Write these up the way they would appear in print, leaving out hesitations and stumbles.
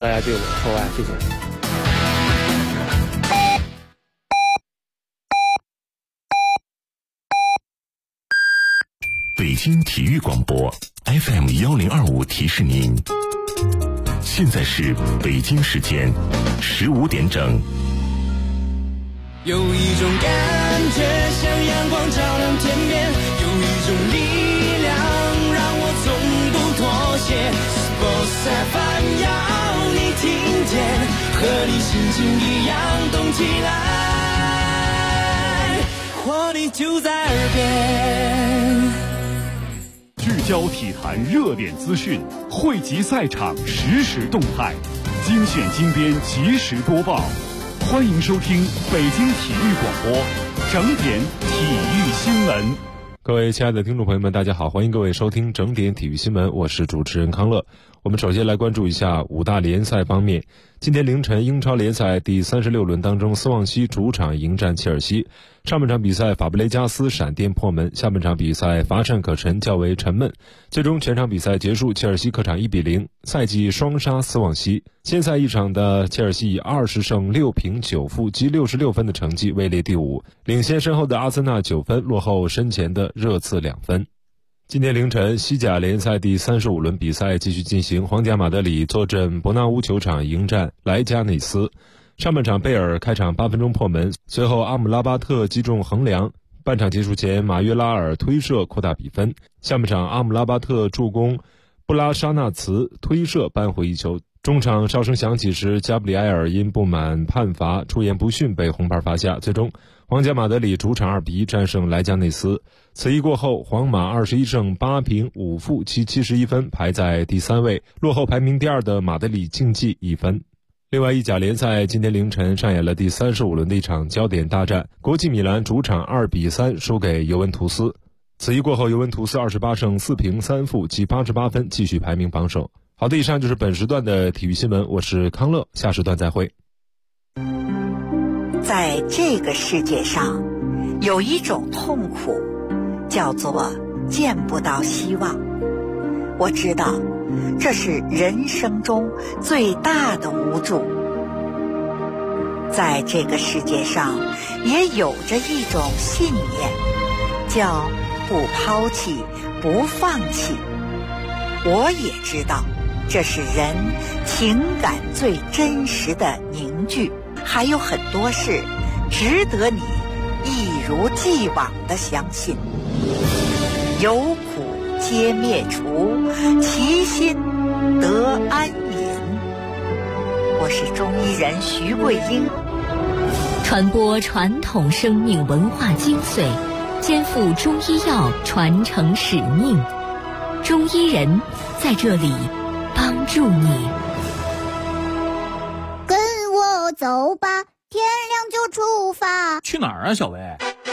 家对我厚爱，谢谢。 北京体育广播 FM1025提示您，现在是北京时间15点整。 有一种感觉像阳光照亮天边，有一种力量让我从不妥协。Sports FM 要你听见，和你心情一样动起来，活力就在耳边。 聚焦体坛热点资讯，汇集赛场实时动态，精选精编及时播报。欢迎收听北京体育广播整点体育新闻。 各位亲爱的听众朋友们，大家好，欢迎各位收听整点体育新闻，我是主持人康乐。我们首先来关注一下五大联赛方面。今天凌晨，英超联赛第36轮当中，斯旺西主场迎战切尔西。上半场比赛，法布雷加斯闪电破门；下半场比赛乏善可陈，较为沉闷。最终全场比赛结束，切尔西客场1-0，赛季双杀斯旺西。先赛一场的切尔西以20胜6平9负积66分的成绩位列第5，领先身后的阿森纳9分，落后身前的热刺2分。今天凌晨，西甲联赛第35轮比赛继续进行，皇家马德里坐镇伯纳乌球场迎战莱加内斯。上半场贝尔开场8分钟破门，随后阿姆拉巴特击中横梁，半场结束前马约拉尔推射扩大比分。下半场阿姆拉巴特助攻布拉沙纳茨推射扳回一球。中场哨声响起时，加布里埃尔因不满判罚出言不逊被红牌罚下，最终皇家马德里主场2-1战胜莱加内斯。此役过后，皇马21胜8平5负积71分，排在第3位，落后排名第2的马德里竞技1分。另外，意甲联赛今天凌晨上演了第35轮的一场焦点大战，国际米兰主场2-3输给尤文图斯。此役过后，尤文图斯28胜4平3负积88分，继续排名榜首。好的，以上就是本时段的体育新闻，我是康乐，下时段再会。 在这个世界上，有一种痛苦，叫做见不到希望。我知道，这是人生中最大的无助。在这个世界上，也有着一种信念，叫不抛弃，不放弃。我也知道，这是人情感最真实的凝聚。还有很多事值得你一如既往的相信。有苦皆灭除，其心得安隐。我是中医人徐桂英， 传播传统生命文化精髓，肩负中医药传承使命。中医人在这里帮助你。 跟我走吧，天亮就出发。 去哪儿啊，小薇？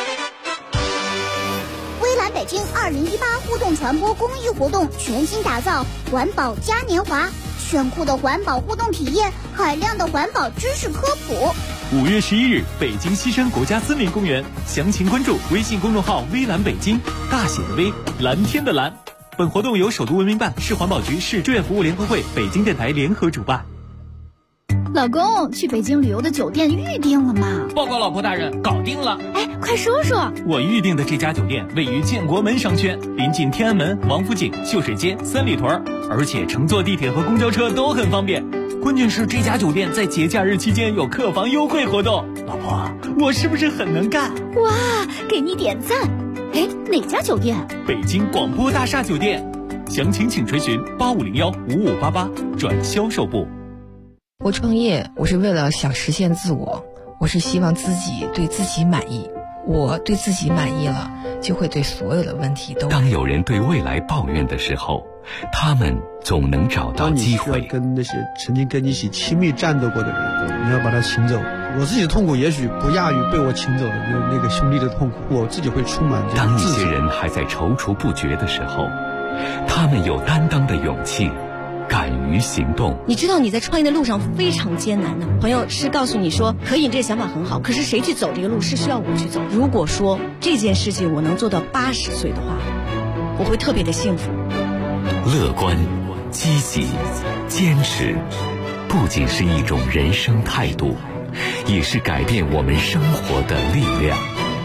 微蓝北京2018互动传播公益活动全新打造环保嘉年华，炫酷的环保互动体验，海量的环保知识科普。 5月11日，北京西山国家森林公园，详情关注微信公众号微蓝北京，大写的微，蓝天的蓝。本活动由首都文明办、市环保局、市志愿服务联合会、北京电台联合主办。 老公，去北京旅游的酒店预定了吗？ 报告老婆大人，搞定了。 哎，快说说。 我预定的这家酒店位于建国门商圈，临近天安门、王府井、秀水街、三里屯，而且乘坐地铁和公交车都很方便。关键是这家酒店在节假日期间有客房优惠活动。老婆，我是不是很能干？ 哇，给你点赞。哎，哪家酒店？ 北京广播大厦酒店。详情请垂询8501-5588转销售部。 我创业，我是为了想实现自我，我是希望自己对自己满意。我对自己满意了，就会对所有的问题都。 当有人对未来抱怨的时候，他们总能找到机会。 当你需要跟那些曾经跟你一起亲密战斗过的人，你要把他请走。我自己的痛苦也许不亚于被我请走的那个兄弟的痛苦，我自己会充满这个自责。 当一些人还在踌躇不决的时候，他们有担当的勇气，敢于行动。 你知道你在创业的路上非常艰难的，朋友是告诉你说可以，这个想法很好，可是谁去走这个路是需要我去走。如果说这件事情我能做到80岁的话，我会特别的幸福。 乐观、积极、坚持， 不仅是一种人生态度，也是改变我们生活的力量。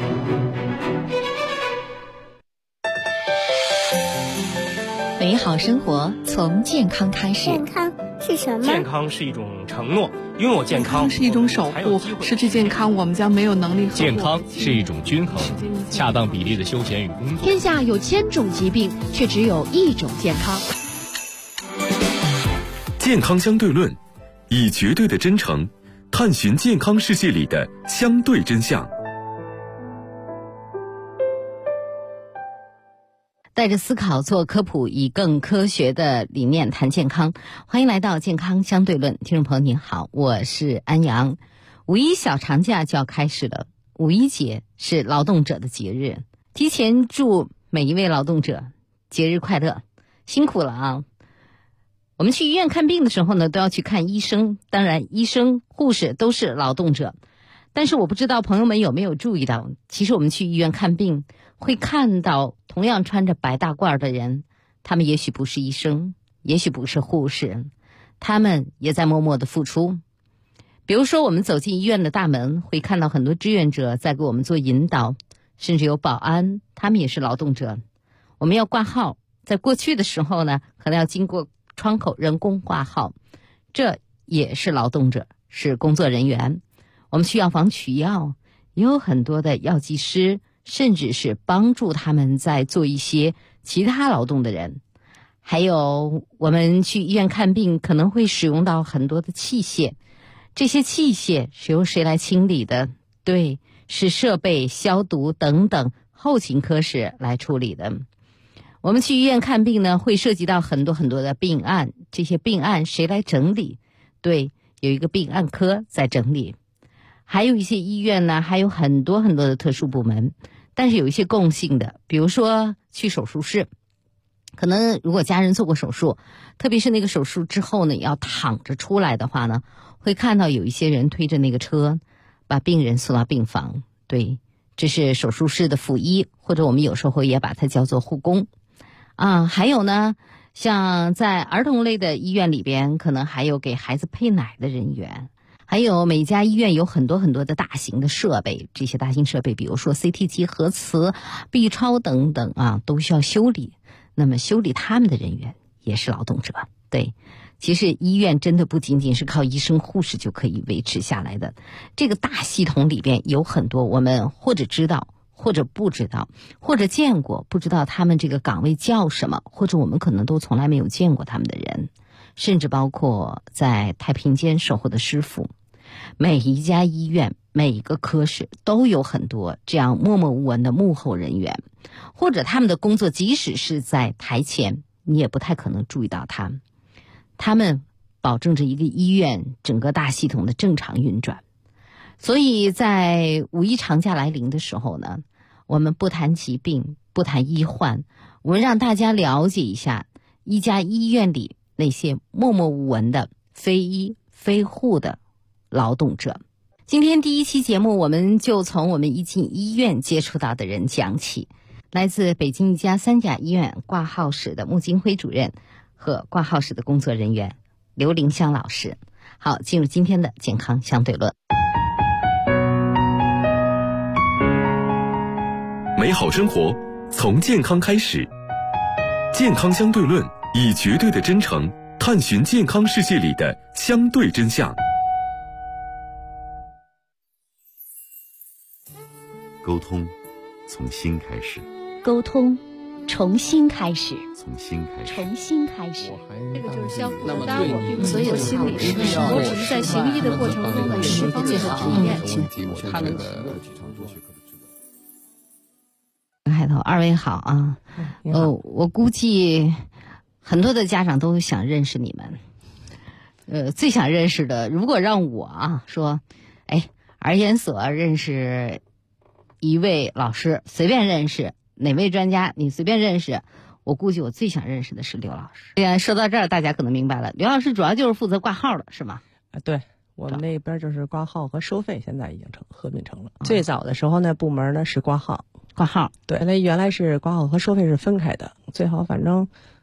美好生活从健康开始。 健康是什么？ 健康是一种承诺，拥有健康是一种守护，失去健康我们将没有能力。 健康是一种均衡，恰当比例的休闲与工作。 天下有1000种疾病，却只有1种健康。 健康相对论，以绝对的真诚探寻健康世界里的相对真相。 带着思考做科普，以更科学的理念谈健康。欢迎来到健康相对论，听众朋友您好，我是安阳。5·1小长假就要开始了，5·1节是劳动者的节日，提前祝每一位劳动者节日快乐，辛苦了啊！我们去医院看病的时候呢，都要去看医生，当然医生、护士都是劳动者。但是我不知道朋友们有没有注意到，其实我们去医院看病会看到同样穿着白大褂的人，他们也许不是医生，也许不是护士，他们也在默默的付出。比如说我们走进医院的大门，会看到很多志愿者在给我们做引导，甚至有保安，他们也是劳动者。我们要挂号，在过去的时候呢，可能要经过窗口人工挂号，这也是劳动者，是工作人员。我们去药房取药，也有很多的药剂师，甚至是帮助他们在做一些其他劳动的人。还有我们去医院看病可能会使用到很多的器械，这些器械是由谁来清理的？对，是设备、消毒等等后勤科室来处理的。我们去医院看病呢，会涉及到很多很多的病案，这些病案谁来整理？对，有一个病案科在整理。还有一些医院呢，还有很多很多的特殊部门，但是有一些共性的，比如说去手术室，可能如果家人做过手术，特别是那个手术之后呢，要躺着出来的话呢，会看到有一些人推着那个车，把病人送到病房。对，这是手术室的辅医，或者我们有时候也把它叫做护工。还有呢，像在儿童类的医院里边，可能还有给孩子配奶的人员。还有每家医院有很多很多的大型的设备，这些大型设备比如说 CT 机、核磁、B 超等等都需要修理，那么修理他们的人员也是劳动者。对，其实医院真的不仅仅是靠医生护士就可以维持下来的，这个大系统里边有很多我们或者知道或者不知道，或者见过不知道他们这个岗位叫什么，或者我们可能都从来没有见过他们的人，甚至包括在太平间守候的师傅。每一家医院每一个科室都有很多这样默默无闻的幕后人员，或者他们的工作即使是在台前，你也不太可能注意到他们。他们保证着一个医院整个大系统的正常运转。所以在5·1长假来临的时候呢，我们不谈疾病，不谈医患，我们让大家了解一下一家医院里那些默默无闻的非医非护的劳动者。今天第1期节目，我们就从我们一进医院接触到的人讲起。来自北京一家3甲医院挂号室的穆金辉主任和挂号室的工作人员刘凌香老师。好，进入今天的健康相对论。 美好生活从健康开始，健康相对论，以绝对的真诚探寻健康世界里的相对真相。 沟通从心开始， 沟通重新开始， 从心开始， 重新开始。 这个就是相互的，当然我并不是做心理师，我只是在行医的过程中呢，有这方面的经验。 他们开头2位好啊，我估计很多的家长都想认识你们。最想认识的，如果让我说，儿研所认识一位老师，随便认识哪位专家，你随便认识，我估计我最想认识的是刘老师。说到这儿，大家可能明白了，刘老师主要就是负责挂号的，是吗？ 对，我们那边就是挂号和收费，现在已经合并成了。最早的时候呢，部门呢是挂号， 挂号， 对，原来是挂号和收费是分开的，最好反正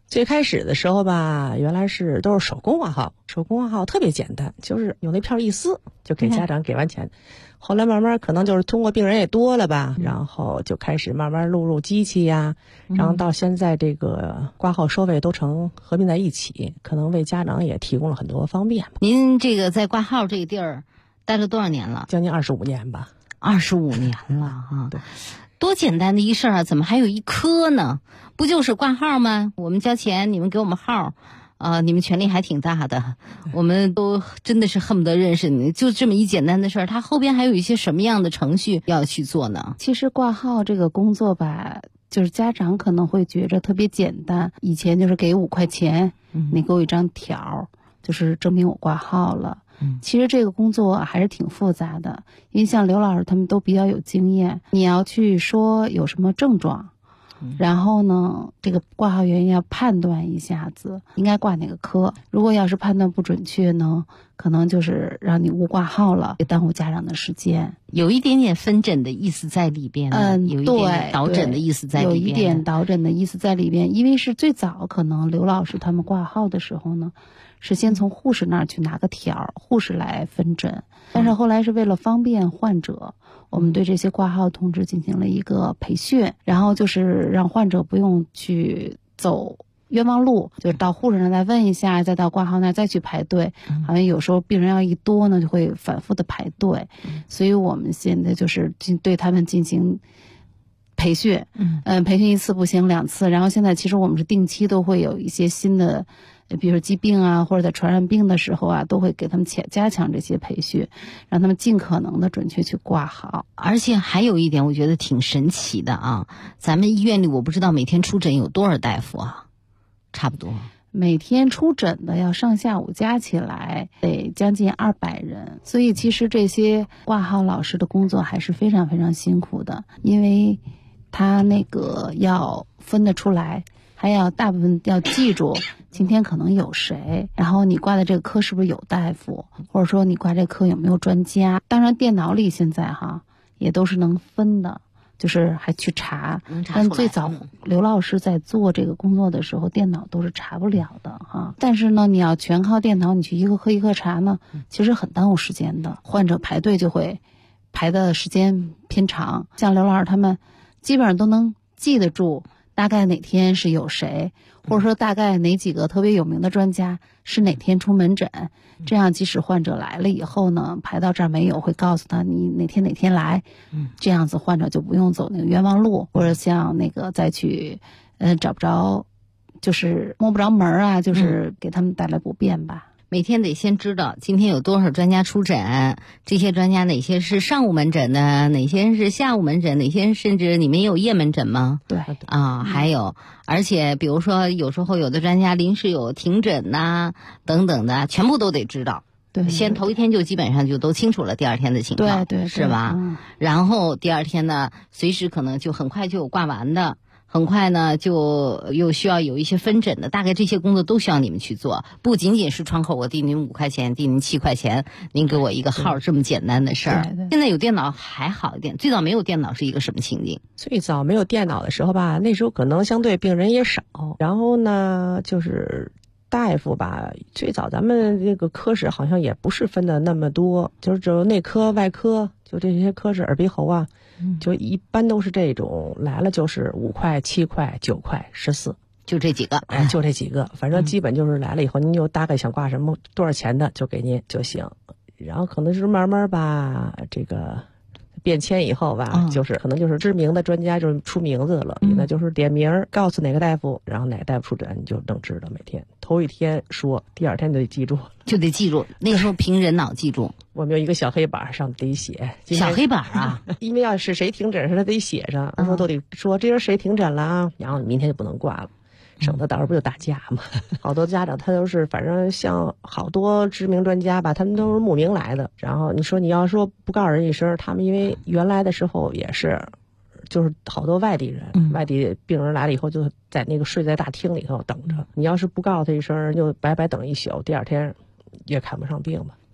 最开始的时候吧，原来都是手工挂号，手工挂号特别简单，就是有那票一撕就给家长给完钱。后来慢慢可能就是通过病人也多了吧，然后就开始慢慢录入机器呀，然后到现在这个挂号收费都成合并在一起，可能为家长也提供了很多方便。 您这个在挂号这个地儿待了多少年了？ 将近25年吧。 25年了哈。对。多简单的一事儿啊，怎么还有一科呢？不就是挂号吗？我们交钱，你们给我们号，你们权力还挺大的，我们都真的是恨不得认识你。就这么一简单的事儿，它后边还有一些什么样的程序要去做呢？ 其实挂号这个工作吧，就是家长可能会觉着特别简单，以前就是给5块钱，你给我一张条，就是证明我挂号了。其实这个工作还是挺复杂的，因为像刘老师他们都比较有经验，你要去说有什么症状，然后呢，这个挂号员要判断一下子应该挂哪个科。如果要是判断不准确呢，可能就是让你误挂号了，也耽误家长的时间。 有一点点分诊的意思在里边，有一点点导诊的意思在里边， 有一点导诊的意思在里边。因为是最早可能刘老师他们挂号的时候呢，是先从护士那儿去拿个条，护士来分诊。但是后来是为了方便患者，我们对这些挂号同志进行了一个培训，然后就是让患者不用去走冤枉路，就是到护士那再问一下，再到挂号那再去排队。好像有时候病人要一多呢，就会反复的排队。所以我们现在就是对他们进行培训，培训1次不行2次，然后现在其实我们是定期都会有一些新的，比如说疾病啊，或者在传染病的时候啊，都会给他们加强这些培训，让他们尽可能的准确去挂号。 而且还有一点我觉得挺神奇的啊，咱们医院里我不知道每天出诊有多少大夫啊？差不多每天出诊的要上下午加起来得将近200人，所以其实这些挂号老师的工作还是非常非常辛苦的，因为他那个要分得出来，还要大部分要记住今天可能有谁，然后你挂的这个科是不是有大夫，或者说你挂这科有没有专家。当然电脑里现在也都是能分的，就是还去查，但最早刘老师在做这个工作的时候，电脑都是查不了的但是呢，你要全靠电脑，你去一个科一个查呢，其实很耽误时间的，患者排队就会排的时间偏长。像刘老师他们基本上都能记得住大概哪天是有谁，或者说大概哪几个特别有名的专家是哪天出门诊，这样即使患者来了以后呢，排到这儿没有，会告诉他你哪天来，这样子患者就不用走那个冤枉路，或者像那个再去找不着，就是摸不着门啊，就是给他们带来不便吧。 每天得先知道今天有多少专家出诊，这些专家哪些是上午门诊的，哪些是下午门诊，哪些甚至你们有夜门诊吗？ 对还有，而且比如说有时候有的专家临时有停诊呐等等的，全部都得知道。 对， 先头一天就基本上就都清楚了第二天的情况， 对， 是吧？然后第二天呢，随时可能就很快就有挂完的。很快呢，就又需要有一些分诊的，大概这些工作都需要你们去做，不仅仅是窗口我递您5块钱，递您7块钱，您给我一个号这么简单的事儿。现在有电脑还好一点，最早没有电脑是一个什么情景？ 最早没有电脑的时候吧，那时候可能相对病人也少，然后呢，就是大夫吧，最早咱们这个科室好像也不是分的那么多，就是只有内科、外科，就这些科室，耳鼻喉啊。就一般都是这种，来了就是5块、7块、9块、14， 就这几个， 就这几个，反正基本就是来了以后，您就大概想挂什么多少钱的就给您就行，然后可能就是慢慢吧，这个变迁以后吧，就是可能就是知名的专家就是出名字了，那就是点名告诉哪个大夫，然后哪个大夫出诊，你就能知道每天头一天说，第二天就得记住， 那时候凭人脑记住。 我们有一个小黑板上得写， 小黑板啊， 因为要是谁停诊，他得写上，说都得说这人谁停诊了啊，然后明天就不能挂了，省得到时候不就打架嘛。好多家长他都是，反正像好多知名专家吧，他们都是慕名来的。然后你说你要说不告诉人一声，他们因为原来的时候也是，就是好多外地人，外地病人来了以后就在那个睡在大厅里头等着。你要是不告诉他一声，就白白等一宿，第二天也看不上病嘛。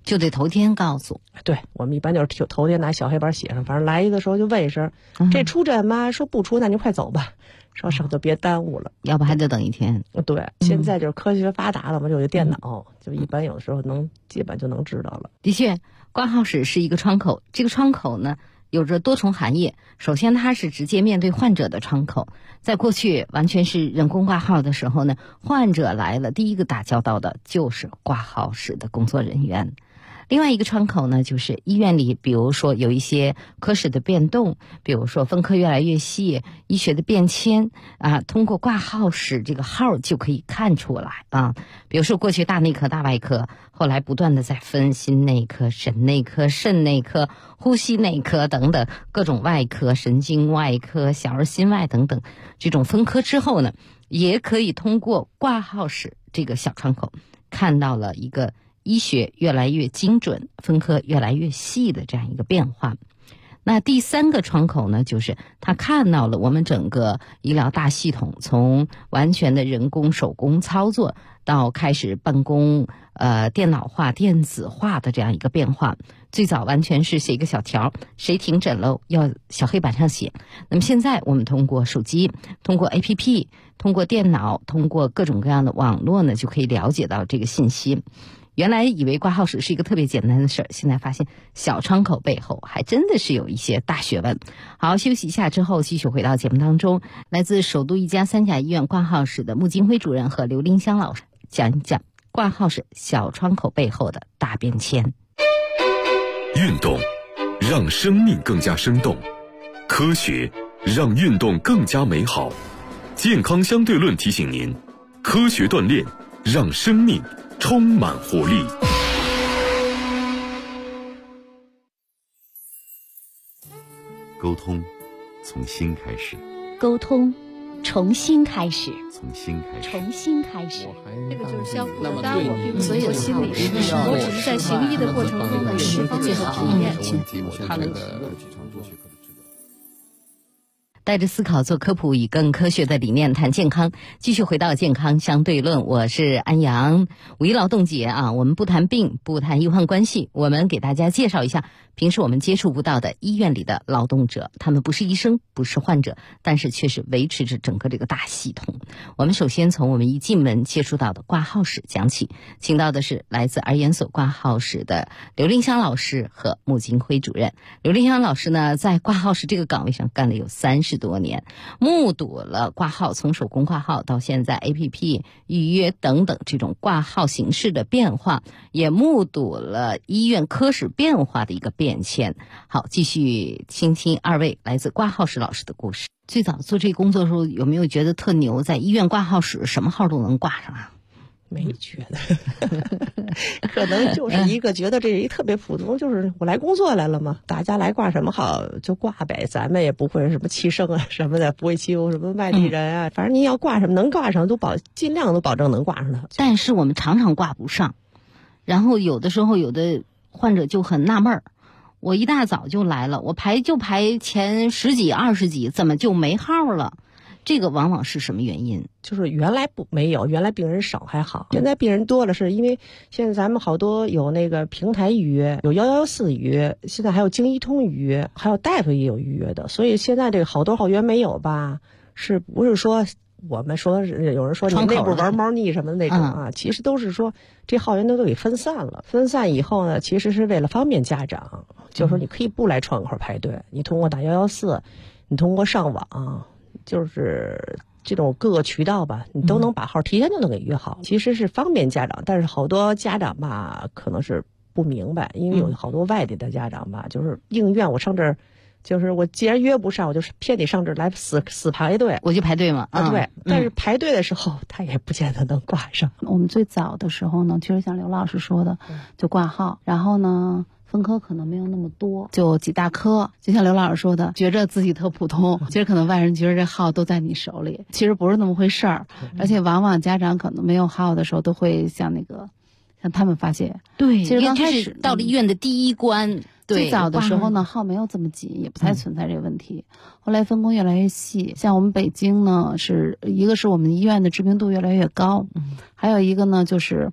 就得头天告诉。 对，我们一般就是头天拿小黑板写上，反正来的时候就问一声，这出诊吗？说不出，那您快走吧，说省得别耽误了， 要不还得等一天。 对，现在就是科学发达了嘛，就有电脑，就一般有的时候基本就能知道了。 的确，挂号室是一个窗口，这个窗口呢有着多重含义。首先，它是直接面对患者的窗口。在过去完全是人工挂号的时候呢，患者来了，第一个打交道的就是挂号室的工作人员。另外一个窗口呢，就是医院里，比如说有一些科室的变动，比如说分科越来越细，医学的变迁啊，通过挂号室这个号就可以看出来啊。比如说过去大内科、大外科，后来不断的在分心内科、神内科、肾内科、呼吸内科等等各种外科、神经外科、小儿心外等等这种分科之后呢，也可以通过挂号室这个小窗口看到了一个医学越来越精准，分科越来越细的这样一个变化。那第三个窗口呢，就是他看到了我们整个医疗大系统从完全的人工手工操作到开始办公电脑化电子化的这样一个变化。最早完全是写一个小条，谁停诊了要小黑板上写，那么现在我们通过手机，通过 APP， 通过电脑，通过各种各样的网络呢，就可以了解到这个信息。原来以为挂号室是一个特别简单的事儿，现在发现小窗口背后还真的是有一些大学问。好，休息一下之后继续回到节目当中，来自首都一家3甲医院挂号室的穆金辉主任和刘林香老师讲一讲挂号室小窗口背后的大变迁。 运动让生命更加生动，科学让运动更加美好。健康相对论提醒您，科学锻炼让生命充满活力。 沟通从心开始， 沟通重新开始， 从心开始， 重新开始。 这个就是相互的搭伙，并所有心理师，我只是在行医的过程中的释放最好体验。 带着思考做科普，以更科学的理念谈健康。继续回到健康相对论，我是安阳。五一劳动节啊，我们不谈病，不谈医患关系，我们给大家介绍一下平时我们接触不到的医院里的劳动者。他们不是医生，不是患者，但是却是维持着整个这个大系统。我们首先从我们一进门接触到的挂号室讲起，请到的是来自儿研所挂号室的刘林香老师和穆金辉主任。刘林香老师呢，在挂号室这个岗位上干了有30多年，目睹了挂号从手工挂号到现在 APP 预约等等这种挂号形式的变化，也目睹了医院科室变化的一个变迁。好，继续听听二位来自挂号室老师的故事。最早做这个工作的时候，有没有觉得特牛，在医院挂号室什么号都能挂上啊？ 没觉得，可能就是一个觉得这一特别普通，就是我来工作来了嘛，大家来挂什么号就挂呗，咱们也不会什么欺生啊什么的，不会欺负什么外地人啊，反正你要挂什么能挂上都尽量都保证能挂上的。 但是我们常常挂不上，然后有的时候有的患者就很纳闷儿，我一大早就来了，我排前10几20几，怎么就没号了？这个往往是什么原因？ 就是原来没有，原来病人少还好，现在病人多了，是因为现在咱们好多有那个平台预约，有114预约，现在还有京医通预约，还有大夫也有预约的，所以现在这个好多号源没有吧？是不是说我们说有人说你内部玩猫腻什么的那种啊？其实都是说这号源都给分散了，分散以后呢，其实是为了方便家长，就是说你可以不来窗口排队，你通过打114，你通过上网。就是这种各个渠道吧，你都能把号提前就能给约好，其实是方便家长。但是好多家长吧，可能是不明白，因为有好多外地的家长吧，就是应院我上这儿，就是我既然约不上，我就是偏得上这儿来死排队， 我就排队嘛。 对，但是排队的时候，他也不见得能挂上。 我们最早的时候呢，其实像刘老师说的，就挂号，然后呢。分科可能没有那么多，就几大科，就像刘老师说的，觉着自己特普通，其实可能外人觉得这号都在你手里，其实不是那么回事儿。而且往往家长可能没有号的时候，都会向他们发泄。 对， 其实刚开始到了医院的第一关， 最早的时候呢，号没有这么紧，也不太存在这个问题。后来分工越来越细，像我们北京呢，是一个是我们医院的知名度越来越高，还有一个呢就是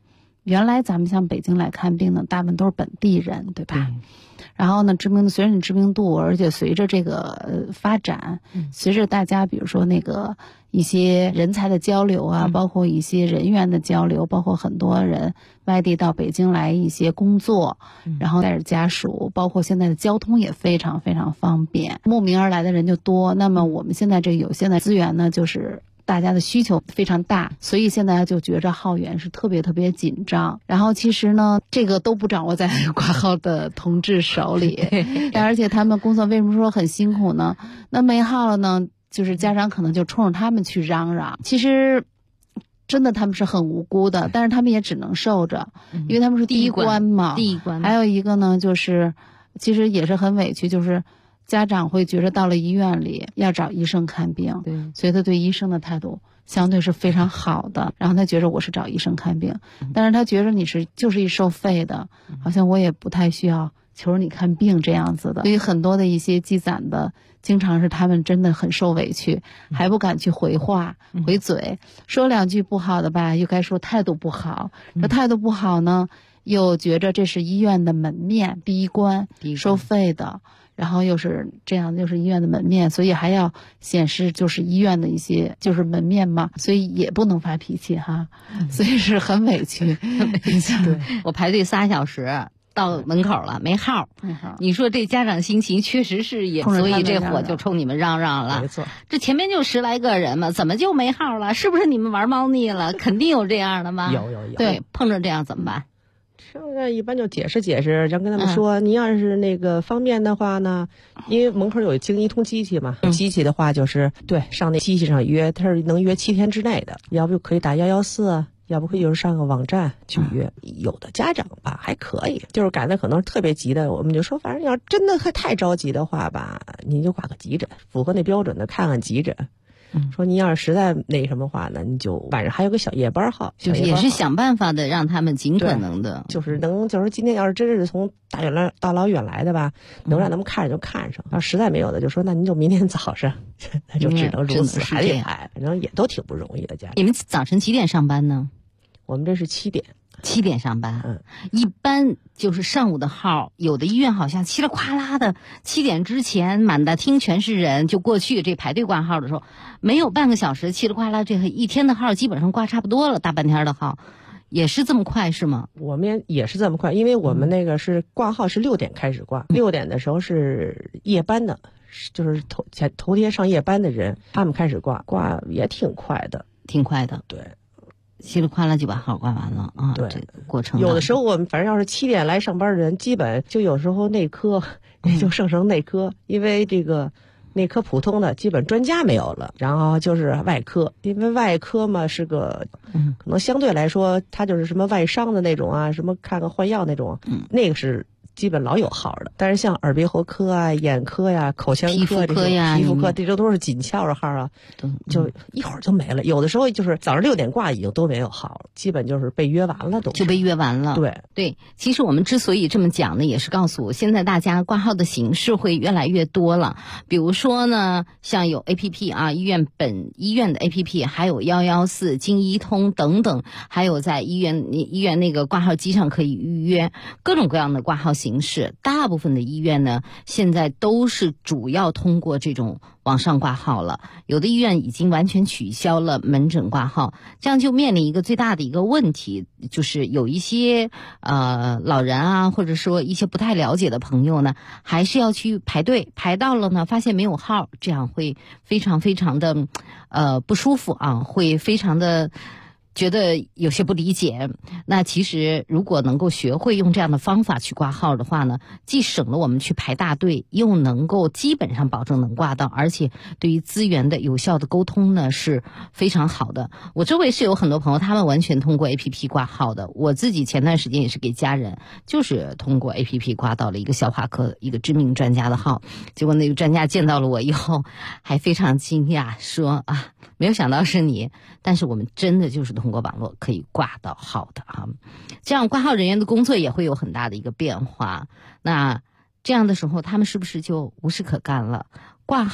原来咱们像北京来看病呢，大部分都是本地人，对吧？然后呢，随着你知名度，而且随着这个发展，随着大家比如说那个一些人才的交流啊，包括一些人员的交流，包括很多人外地到北京来一些工作，然后带着家属，包括现在的交通也非常非常方便，慕名而来的人就多。那么我们现在这有限的资源呢，就是大家的需求非常大，所以现在就觉着号源是特别特别紧张。然后其实呢，这个都不掌握在挂号的同志手里，而且他们工作为什么说很辛苦呢？那没号了呢，就是家长可能就冲着他们去嚷嚷。其实真的他们是很无辜的，但是他们也只能受着，因为他们是第一关嘛。第一关。还有一个呢，就是其实也是很委屈，就是家长会觉得到了医院里要找医生看病，对，所以他对医生的态度相对是非常好的。然后他觉得我是找医生看病，但是他觉得你就是一收费的，好像我也不太需要求着你看病这样子的。所以很多的一些积攒的，经常是他们真的很受委屈，还不敢去回话、回嘴，说两句不好的吧，又该说态度不好。这态度不好呢，又觉着这是医院的门面，第一关收费的。然后又是这样，又是医院的门面，所以还要显示就是医院的一些就是门面嘛，所以也不能发脾气哈，所以是很委屈。 对，我排队3小时到门口了，没号。你说这家长心情确实是也，所以这火就冲你们嚷嚷了。没错，这前面就10来个人嘛，怎么就没号了？是不是你们玩猫腻了？肯定有这样的吗？ 有。 对，碰着这样怎么办？ 现在一般就解释，然后跟他们说，你要是那个方便的话呢，因为门口有京一通机器嘛，机器的话就是对上那机器上约，它是能约7天之内的，要不就可以打114啊，要不可以就是上个网站去约。有的家长吧还可以，就是赶的可能特别急的，我们就说，反正要真的太着急的话吧，你就挂个急诊，符合那标准的看看急诊。说你要是实在那什么话呢，你就晚上还有个小夜班号， 就是也是想办法的让他们尽可能的， 就是今天要是真是从大老远来的吧，能让他们看着就看上，要实在没有的就说那您就明天早上，那就只能如此，还得排，反正也都挺不容易的家长。 你们早晨几点上班呢？ 我们这是7点。 7点上班，一般就是上午的号，有的医院好像稀里哗啦的7点之前满大厅全是人，就过去这排队挂号的时候，没有半个小时，稀里哗啦这一天的号基本上挂差不多了，大半天的号。也是这么快是吗？ 我们也是这么快，因为我们那个是挂号是6点开始挂，6点的时候是夜班的，就是头天上夜班的人，他们开始挂也挺快的，对。 稀里哗啦就把号挂完了啊！ 对， 这个过程有的时候我们反正要是7点来上班的人，基本就有时候内科也就剩成内科，因为这个内科普通的基本专家没有了，然后就是外科，因为外科嘛是个可能相对来说它就是什么外伤的那种啊，什么看个换药那种，那个是基本老有号的。但是像耳鼻喉科啊、眼科呀、口腔科、皮肤科这都是紧俏的号啊，就一会儿就没了。有的时候就是早上6点挂已经都没有号了，基本就是被约完了就被约完了。对，其实我们之所以这么讲呢，也是告诉我现在大家挂号的形式会越来越多了。比如说呢，像有 APP 啊，本医院的 APP， 还有114、京医通等等，还有在医院那个挂号机上可以预约各种各样的挂号形式。大部分的医院呢，现在都是主要通过这种网上挂号了，有的医院已经完全取消了门诊挂号，这样就面临一个最大的一个问题，就是有一些老人啊，或者说一些不太了解的朋友呢，还是要去排队，排到了呢发现没有号，这样会非常非常的不舒服啊，会非常的觉得有些不理解。那其实如果能够学会用这样的方法去挂号的话呢，既省了我们去排大队，又能够基本上保证能挂到，而且对于资源的有效的沟通呢是非常好的。我周围是有很多朋友他们完全通过 APP 挂号的，我自己前段时间也是给家人就是通过 APP 挂到了一个消化科一个知名专家的号，结果那个专家见到了我以后还非常惊讶，说啊，没有想到是你，但是我们真的就是通过网络可以挂到号的啊。这样挂号人员的工作也会有很大的一个变化，那这样的时候他们是不是就无事可干了？挂号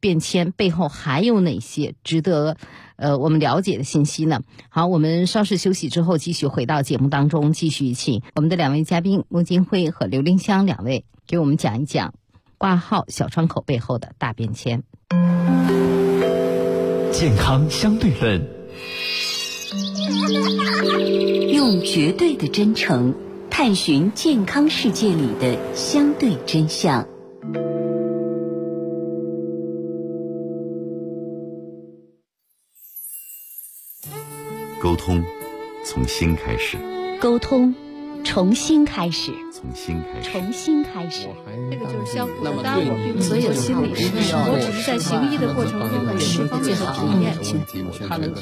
变迁背后还有哪些值得我们了解的信息呢？好，我们稍事休息之后继续回到节目当中，继续请我们的2位嘉宾穆金辉和刘玲香2位给我们讲一讲挂号小窗口背后的大变迁。 健康相对论， 用绝对的真诚探寻健康世界里的相对真相。 沟通从心开始， 沟通重新开始， 从心开始， 重新开始。 这个就是相互的，当然我并不是做心理师，我只是在行医的过程中的释放这个体验。 他们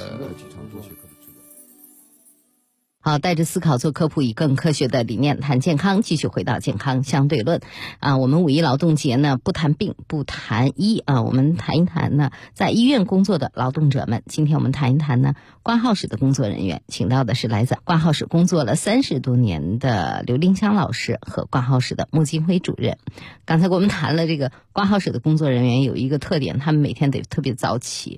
好，带着思考做科普，以更科学的理念谈健康，继续回到健康相对论啊。我们5一劳动节呢，不谈病，不谈医啊，我们谈一谈呢，在医院工作的劳动者们。今天我们谈一谈呢，挂号室的工作人员，请到的是来自挂号室工作了30多年的刘玲香老师和挂号室的穆金辉主任。刚才我们谈了这个挂号室的工作人员有一个特点，他们每天得特别早起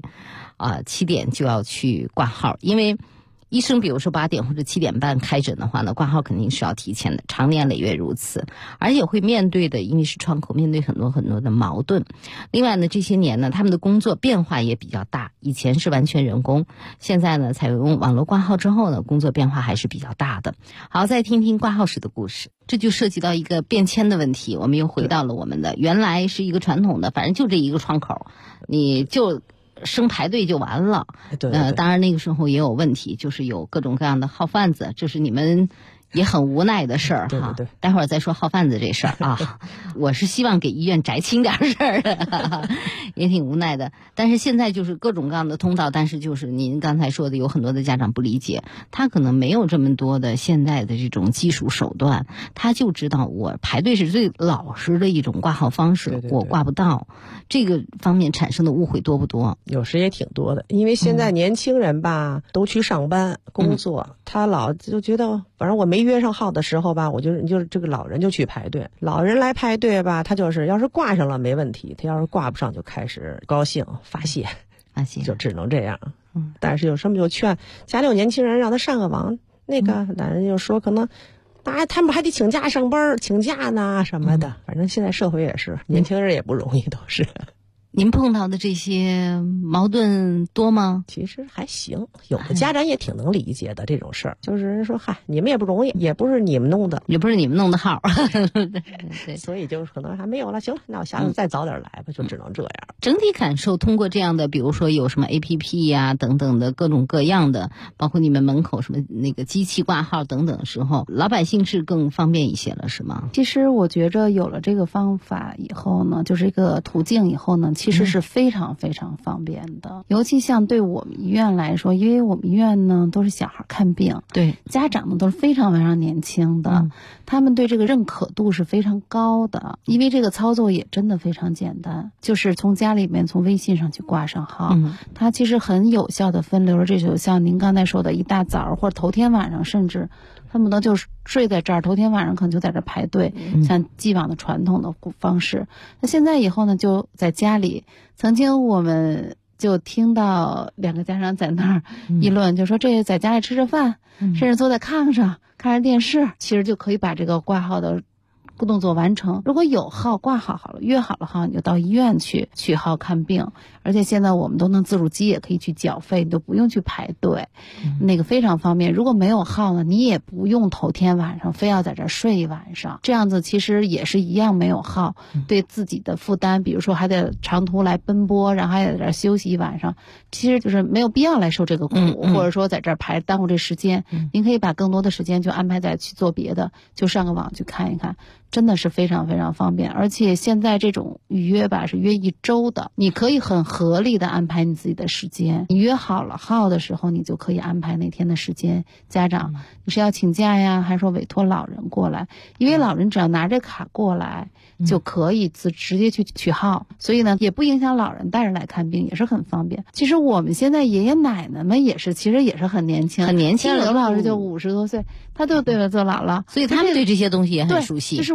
，7点就要去挂号，因为医生比如说8点或者7点半开诊的话呢，挂号肯定是要提前的，长年累月如此，而且会面对的，因为是窗口，面对很多很多的矛盾。另外呢，这些年呢，他们的工作变化也比较大，以前是完全人工，现在呢，采用网络挂号之后呢，工作变化还是比较大的。好，再听听挂号室的故事，这就涉及到一个变迁的问题。我们又回到了我们的原来是一个传统的，反正就这一个窗口，你就生排队就完了。 对当然那个时候也有问题，就是有各种各样的号贩子，这是你们也很无奈的事儿哈。 对， 待会儿再说号贩子这事儿啊。我是希望给医院摘清点事儿的，也挺无奈的。但是现在就是各种各样的通道，但是就是您刚才说的，有很多的家长不理解，他可能没有这么多的现在的这种技术手段，他就知道我排队是最老实的一种挂号方式，我挂不到，这个方面产生的误会多不多？ 有时也挺多的，因为现在年轻人吧，都去上班工作，他老就觉得反正我没约上号的时候吧，就是这个老人就去排队，老人来排队吧，他就是要是挂上了没问题，他要是挂不上就开始高兴发泄，就只能这样。但是有什么就劝家里有年轻人让他上个网，那个男人就说可能他们还得请假上班请假呢什么的，反正现在社会也是年轻人也不容易，都是。 您碰到的这些矛盾多吗？ 其实还行，有的家长也挺能理解的这种事儿，就是人说嗨，你们也不容易，也不是你们弄的， 也不是你们弄的号， 对，所以就是可能还没有了，行了，那我下次再早点来吧，就只能这样。 整体感受通过这样的，比如说有什么 APP 呀等等的各种各样的，包括你们门口什么那个机器挂号等等的时候，老百姓是更方便一些了，是吗？ 其实我觉着有了这个方法以后呢，就是这个途径以后呢，其实是非常非常方便的，尤其像对我们医院来说，因为我们医院呢都是小孩看病， 对家长呢都是非常非常年轻的，他们对这个认可度是非常高的，因为这个操作也真的非常简单，就是从家里面从微信上去挂上号，它其实很有效的分流了，这就像您刚才说的，一大早或者头天晚上，甚至恨不得就是睡在这儿，头天晚上可能就在这儿排队，像既往的传统的方式。那现在以后呢，就在家里。曾经我们就听到2个家长在那儿议论，就说这在家里吃着饭，甚至坐在炕上看着电视，其实就可以把这个挂号的动作完成。如果有号挂好了，约好了号，你就到医院去取号看病。而且现在我们都能自助机也可以去缴费，你都不用去排队，那个非常方便。如果没有号呢，你也不用头天晚上非要在这儿睡一晚上，这样子其实也是一样没有号，对自己的负担，比如说还得长途来奔波，然后还得在这儿休息一晚上，其实就是没有必要来受这个苦，或者说在这儿排耽误这时间。您可以把更多的时间就安排在去做别的，就上个网去看一看，真的是非常非常方便。而且现在这种预约吧是约1周的，你可以很合理的安排你自己的时间，你约好了号的时候，你就可以安排那天的时间。家长你是要请假呀，还是说委托老人过来？因为老人只要拿着卡过来就可以直接去取号，所以呢也不影响老人带着来看病，也是很方便。其实我们现在爷爷奶奶们其实也是很年轻， 很年轻。 刘老师就50多岁，他就对了做姥姥， 所以他们对这些东西也很熟悉。 就是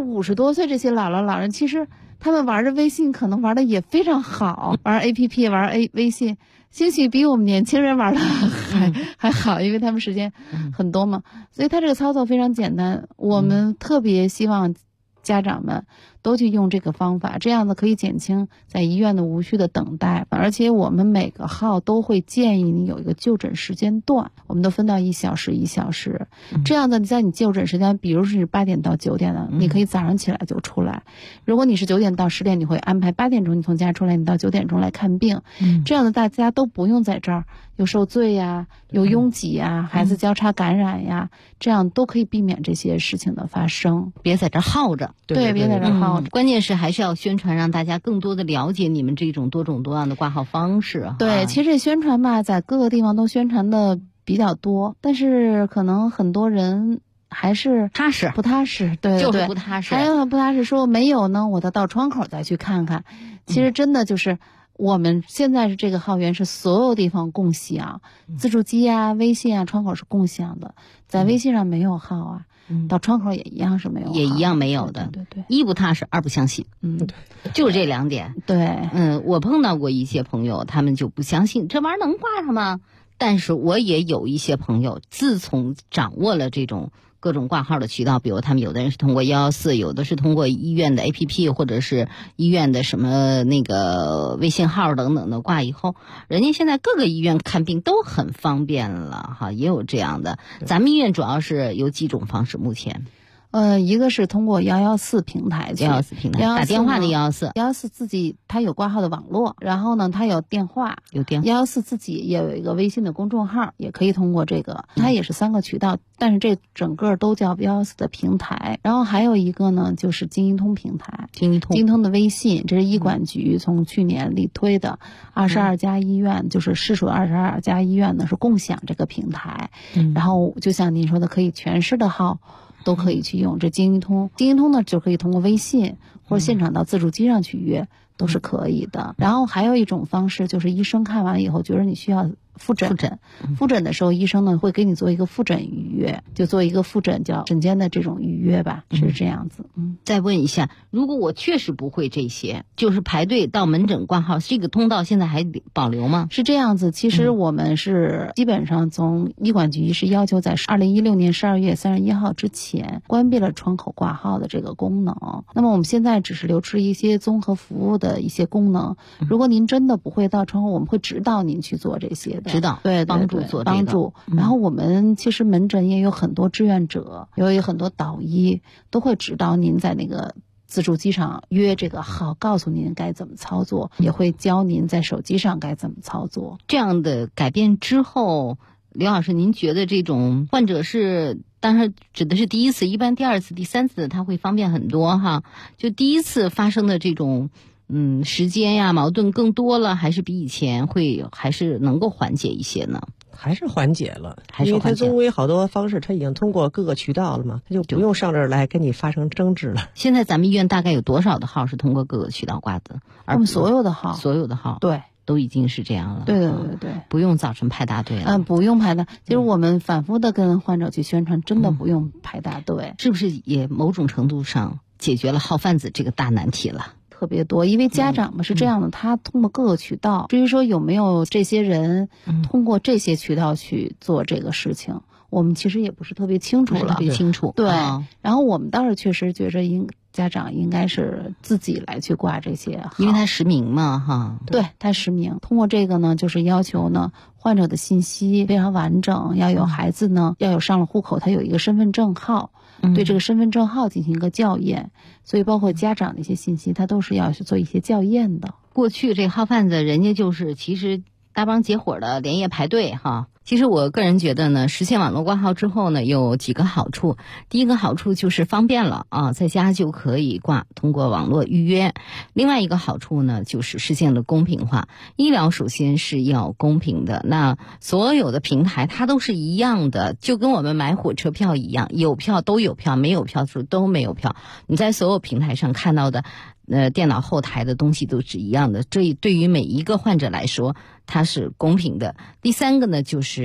50多岁这些老人，其实他们玩的微信可能玩的也非常好，玩 APP 玩微信，兴许比我们年轻人玩的还好，因为他们时间很多嘛，所以他这个操作非常简单。我们特别希望家长们都去用这个方法，这样子可以减轻在医院的无需的等待，而且我们每个号都会建议你有一个就诊时间段，我们都分到1小时1小时，这样子在你就诊时间，比如是8点到9点的，你可以早上起来就出来。如果你是9点到10点，你会安排8点钟你从家出来，你到9点钟来看病，这样子大家都不用在这儿有受罪呀，有拥挤呀，孩子交叉感染呀，这样都可以避免这些事情的发生。 别在这儿耗着， 对，别在这儿耗着。 关键是还是要宣传，让大家更多的了解你们这种多种多样的挂号方式。 对，其实这宣传吧，在各个地方都宣传的比较多，但是可能很多人还是不踏实，对， 就是不踏实。 还有不踏实，说没有呢，我到窗口再去看看。其实真的就是。我们现在是这个号源是所有地方共享，自助机啊、微信啊、窗口是共享的，在微信上没有号啊，到窗口也一样是没有号， 也一样没有的。 对， 一不踏实，二不相信。就是这2点。 对， 我碰到过一些朋友，他们就不相信这玩意儿能挂上吗？但是我也有一些朋友，自从掌握了这种各种挂号的渠道，比如他们有的人是通过114，有的是通过医院的 APP 或者是医院的什么那个微信号等等的挂以后，人家现在各个医院看病都很方便了哈，也有这样的。咱们医院主要是有几种方式目前。 一个是通过114平台 ，114平台打电话的114 自己它有挂号的网络，然后呢它有电话，114自己也有一个微信的公众号，也可以通过这个，它也是3个渠道，但是这整个都叫114的平台。然后还有一个呢就是京医通平台，京医通的微信，这是医管局从去年力推的，22家医院，就是市属22家医院呢是共享这个平台，然后就像您说的，可以全市的号都可以去用这京医通呢，就可以通过微信或者现场到自助机上去约，都是可以的。然后还有一种方式，就是医生看完以后觉得你需要复诊的时候，医生呢会给你做一个复诊预约，就做一个复诊叫诊间的这种预约吧，是这样子。 再问一下，如果我确实不会这些，就是排队到门诊挂号，这个通道现在还保留吗？ 是这样子，其实我们是基本上从医管局是要求在2016年12月31号之前关闭了窗口挂号的这个功能。那么我们现在只是留出一些综合服务的一些功能，如果您真的不会到窗口，我们会指导您去做这些的。 指导， 对， 帮助做帮助。然后我们其实门诊也有很多志愿者，有很多导医都会指导您在那个自助机上约这个号，告诉您该怎么操作，也会教您在手机上该怎么操作。 这样的改变之后，刘老师，您觉得这种患者是，当然指的是第一次，一般第2次、第3次他会方便很多哈。就第一次发生的这种时间呀矛盾更多了，还是比以前还是能够缓解一些呢？ 还是缓解了，因为它中微好多方式，它已经通过各个渠道了嘛，它就不用上这儿来跟你发生争执了。 现在咱们医院大概有多少的号是通过各个渠道挂的？ 我们所有的号， 对，都已经是这样了。 对， 不用早晨排大队了。 不用排大。其实我们反复的跟患者去宣传，真的不用排大队， 是不是也某种程度上解决了号贩子这个大难题了？ 特别多，因为家长嘛是这样的，他通过各个渠道，至于说有没有这些人通过这些渠道去做这个事情，我们其实也不是特别清楚了。对，然后我们倒是确实觉着家长应该是自己来去挂这些号， 因为他实名嘛，哈。 对，他实名。通过这个呢，就是要求呢患者的信息非常完整，要有孩子呢要有上了户口，他有一个身份证号。对这个身份证号进行一个校验，所以包括家长的一些信息，他都是要去做一些校验的。 过去这号贩子人家就是其实大帮结伙的连夜排队哈。其实我个人觉得呢，实现网络挂号之后呢，有几个好处。第一个好处就是方便了啊，在家就可以挂，通过网络预约。另外一个好处呢，就是实现了公平化。医疗首先是要公平的，那所有的平台它都是一样的，就跟我们买火车票一样，有票都有票，没有票都没有票。你在所有平台上看到的电脑后台的东西都是一样的，这对于每一个患者来说它是公平的。第三个呢，就是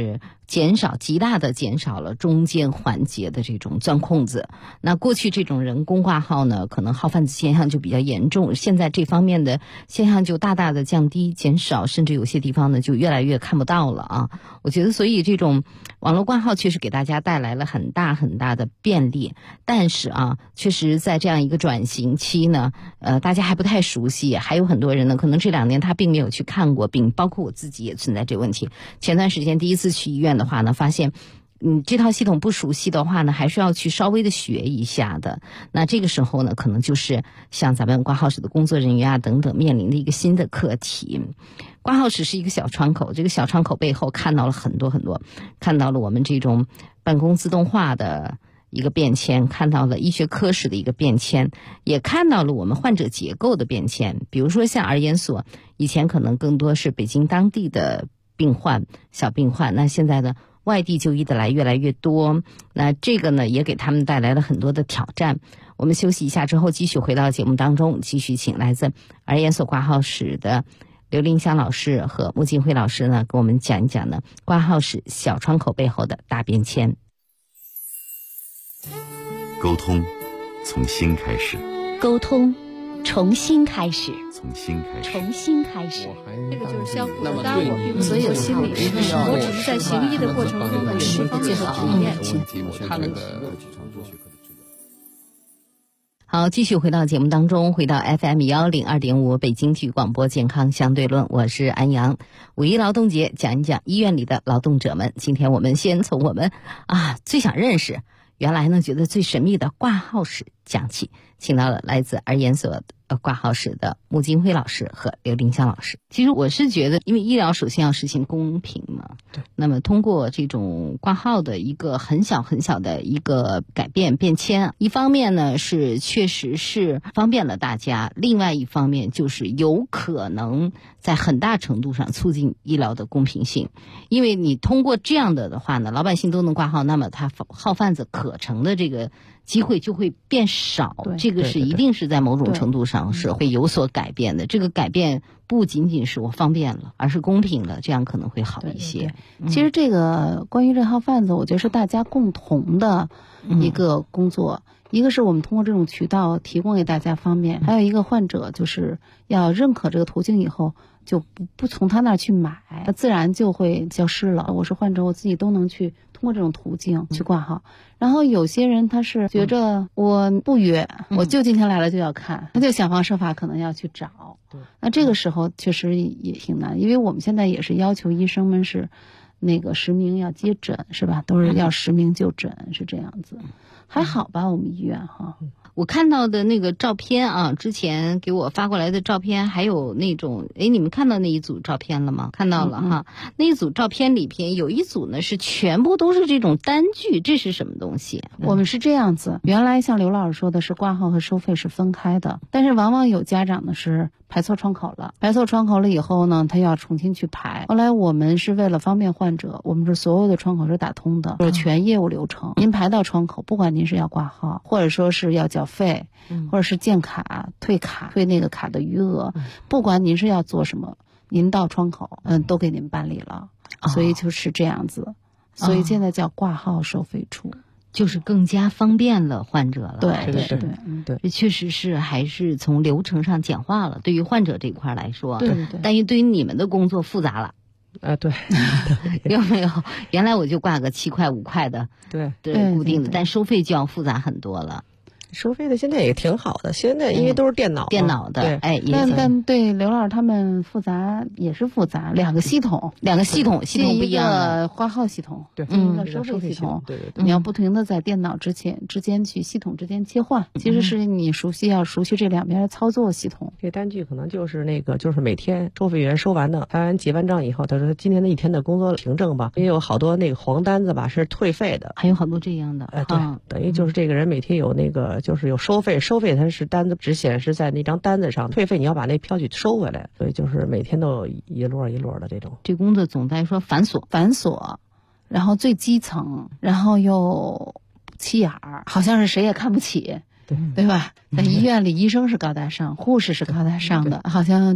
极大的减少了中间环节的这种钻空子。那过去这种人工挂号呢，可能号贩子现象就比较严重，现在这方面的现象就大大的降低减少，甚至有些地方呢就越来越看不到了啊。我觉得所以这种网络挂号确实给大家带来了很大很大的便利，但是啊，确实在这样一个转型期呢，大家还不太熟悉，还有很多人呢可能这2年他并没有去看过，并包括我自己也存在这个问题。前段时间第一次去医院的话呢，发现这套系统不熟悉的话呢，还是要去稍微的学一下的。那这个时候呢，可能就是像咱们挂号室的工作人员啊等等面临的一个新的课题。挂号室是一个小窗口，这个小窗口背后看到了很多很多，看到了我们这种办公自动化的一个变迁，看到了医学科室的一个变迁，也看到了我们患者结构的变迁。比如说像儿研所，以前可能更多是北京当地的病患、小病患，那现在呢，外地就医的越来越多，那这个呢也给他们带来了很多的挑战。我们休息一下之后，继续回到节目当中，继续请来自儿研所挂号室的刘林香老师和穆金辉老师呢，给我们讲一讲呢挂号室小窗口背后的大变迁。 沟通从心开始， 沟通重新开始， 从心开始， 重新开始。 这个就是相互的搭我，并所有心理师，我只是在行医的过程中的释放最后体验。 好，继续回到节目当中，回到 FM102.5 北京体育广播健康相对论，我是安阳。5·1劳动节讲一讲医院里的劳动者们。今天我们先从我们最想认识，原来呢觉得最神秘的挂号室讲起，请到了来自儿研所挂号室的穆金辉老师和刘林香老师。其实我是觉得，因为医疗首先要实行公平嘛，对。那么通过这种挂号的一个很小很小的一个改变变迁，一方面呢是确实是方便了大家，另外一方面就是有可能在很大程度上促进医疗的公平性。因为你通过这样的话呢，老百姓都能挂号，那么他号贩子可乘的这个机会就会变少，这个是一定是在某种程度上是会有所改变的。这个改变不仅仅是我方便了，而是公平了，这样可能会好一些。 其实这个关于这号贩子，我觉得是大家共同的一个工作。一个是我们通过这种渠道提供给大家方便，还有一个患者就是要认可这个途径以后，就不从他那儿去买，他自然就会消失了。我是患者，我自己都能去通过这种途径去挂号。然后有些人他是觉着我不约，我就今天来了就要看，他就想方设法可能要去找。那这个时候确实也挺难，因为我们现在也是要求医生们是那个实名要接诊，是吧？都是要实名就诊，是这样子。还好吧，我们医院哈。 我看到的那个照片啊，之前给我发过来的照片，还有那种，你们看到那一组照片了吗？看到了哈。那一组照片里边有一组呢是全部都是这种单据，这是什么东西？ 我们是这样子，原来像刘老师说的是挂号和收费是分开的，但是往往有家长呢是排错窗口了，排错窗口了以后呢，他要重新去排。后来我们是为了方便患者，我们是所有的窗口是打通的，就是全业务流程。您排到窗口，不管您是要挂号，或者说是要缴费，或者是建卡、退卡、退那个卡的余额，不管您是要做什么，您到窗口，都给您办理了。所以就是这样子，所以现在叫挂号收费处。 就是更加方便了患者了。 对， 这确实是还是从流程上简化了，对于患者这一块来说。 对。 但是对于你们的工作复杂了。 对。 有没有？原来我就挂个7块5块的，对固定的，但收费就要复杂很多了。 收费的现在也挺好的，现在因为都是电脑的， 但对刘老师他们复杂也是复杂，两个系统不一样的挂号系统， 对， 一个收费系统，对，你要不停的在电脑之间去系统之间切换，其实是你要熟悉这两边的操作系统。 这单据可能就是就是每天收费员收完的，排完结完账以后，他说今天的一天的工作凭证吧，也有好多那个黄单子吧是退费的， 还有好多这样的， 对，等于就是这个人每天有那个。就是有收费它是单子只显示在那张单子上，退费你要把那票据收回来，所以就是每天都有一摞一摞的这种。 这工作总的来说繁琐， 然后最基层，然后又起眼儿，好像是谁也看不起，对吧？在医院里，医生是高大上，护士是高大上的，好像就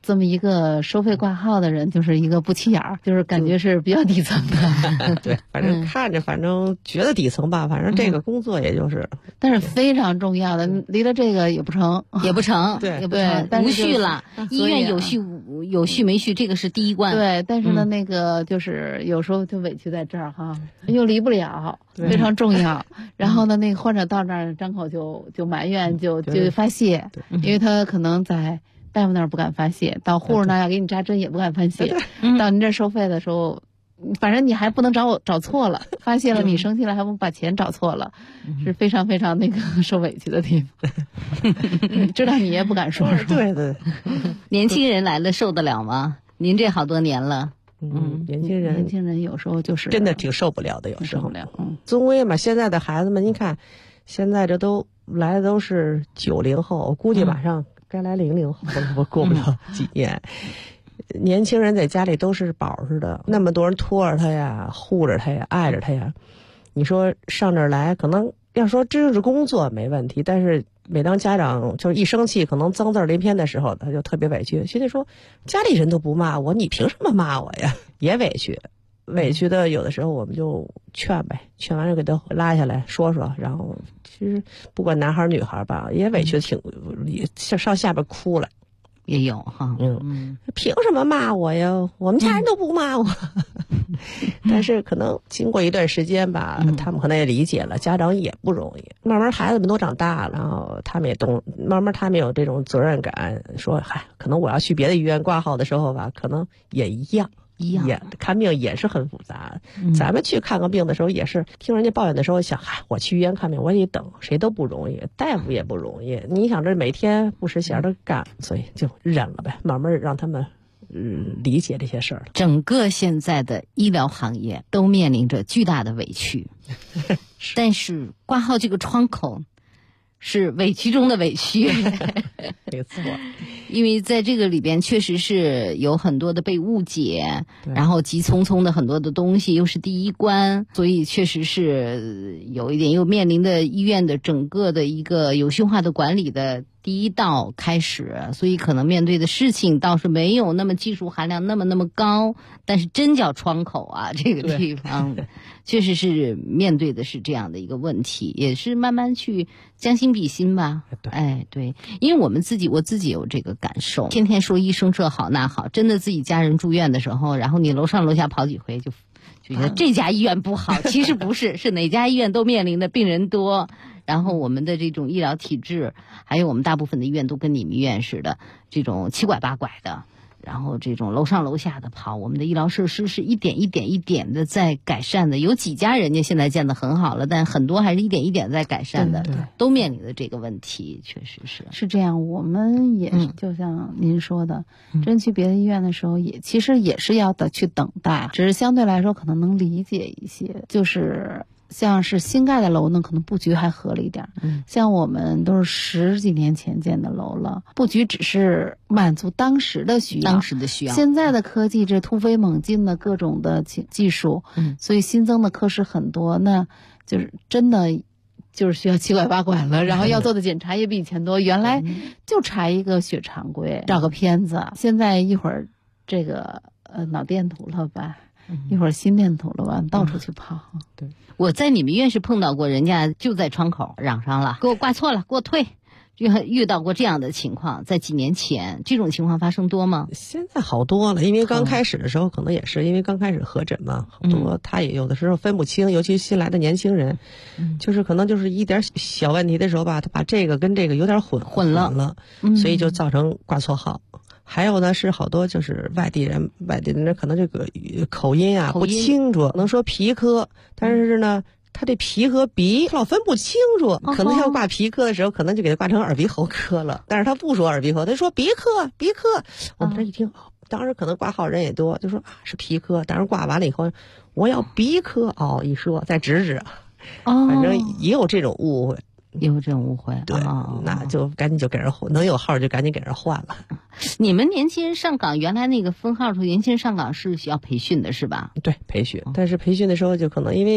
这么一个收费挂号的人，就是一个不起眼儿，就是感觉是比较底层的。 对，反正看着，反正觉得底层吧，反正这个工作也就是， 但是非常重要的，离了这个也不成， 也不成， 对， 也不成，无序了。医院有序没序，这个是第一关。 对，但是呢，那个就是有时候就委屈在这儿哈，又离不了，非常重要。然后呢，那个患者到那儿张口就埋怨，就发泄，因为他可能在大夫那儿不敢发泄，到护士那儿要给你扎针也不敢发泄，到您这收费的时候，反正你还不能找错了，发泄了你生气了，还不把钱找错了，是非常非常那个受委屈的地方。知道你也不敢说。 对， 年轻人来了受得了吗？您这好多年了。 年轻人有时候就是真的挺受不了的，有时候。 受不了。 终归嘛，现在的孩子们，您看，现在这都来的都是90后，我估计马上该来00后，我过不了几年。年轻人在家里都是宝似的，那么多人拖着他呀，护着他呀，爱着他呀。你说上这儿来，可能要说这是工作没问题，但是每当家长就是一生气，可能脏字连篇的时候，他就特别委屈。心里说，家里人都不骂我，你凭什么骂我呀？也委屈的，有的时候我们就劝呗，劝完就给他拉下来说说，然后其实不管男孩女孩吧，也委屈的也上下边哭了。 也有哈， 凭什么骂我呀？我们家人都不骂我。但是可能经过一段时间吧，他们可能也理解了，家长也不容易。慢慢孩子们都长大了，然后他们也懂，慢慢他们有这种责任感，说可能我要去别的医院挂号的时候吧，可能也一样。也看病也是很复杂，咱们去看个病的时候也是听人家抱怨的时候想，我去医院看病我也等，谁都不容易，大夫也不容易。你想这每天不识闲的干，所以就忍了呗，慢慢让他们理解这些事儿。 整个现在的医疗行业都面临着巨大的委屈，但是挂号这个窗口是委屈中的委屈。 没错， 因为在这个里边确实是有很多的被误解，然后急匆匆的很多的东西又是第一关，所以确实是有一点又面临的医院的整个的一个有序化的管理的第一道开始，所以可能面对的事情倒是没有那么技术含量那么高，但是真叫窗口啊，这个地方确实是面对的是这样的一个问题，也是慢慢去将心比心吧。对，因为我自己有这个感受，天天说医生这好那好，真的自己家人住院的时候，然后你楼上楼下跑几回就觉得这家医院不好，其实不是，是哪家医院都面临的病人多，然后我们的这种医疗体制，还有我们大部分的医院都跟你们医院似的，这种七拐八拐的，然后这种楼上楼下的跑，我们的医疗设施是一点的在改善的，有几家人家现在建得很好了，但很多还是一点在改善的，都面临的这个问题，确实是这样。我们也是就像您说的，真去别的医院的时候其实也是要去等待，只是相对来说可能能理解一些，就是像是新盖的楼呢，可能布局还合理一点。像我们都是10几年前建的楼了，布局只是满足当时的需要。现在的科技这突飞猛进的各种的技术，所以新增的科室很多，那就是真的就是需要七拐八拐了，然后要做的检查也比以前多。原来就查一个血常规，照个片子，现在一会儿这个脑电图了吧。一会儿心电图了吧，到处去跑。 对， 我在你们院是碰到过，人家就在窗口嚷上了，给我挂错了，给我退。遇到过这样的情况，在几年前这种情况发生多吗？ 现在好多了，因为刚开始的时候可能也是因为刚开始核诊嘛，好多他也有的时候分不清，尤其新来的年轻人，就是可能就是一点小问题的时候吧，他把这个跟这个有点混了，所以就造成挂错号。还有呢，是好多就是外地人可能这个口音啊不清楚，能说皮科，但是呢，他这皮和鼻老分不清楚，可能要挂皮科的时候，可能就给他挂成耳鼻喉科了。但是他不说耳鼻喉，他说鼻科。我们这一听，当时可能挂号人也多，就说是皮科。但是挂完了以后，我要鼻科一说再指，反正也有这种误会。对，那就赶紧就给人能有号就赶紧给人换了。 你们年轻人上岗原来那个分号时候，年轻人上岗是需要培训的是吧？ 对，培训，但是培训的时候就可能因为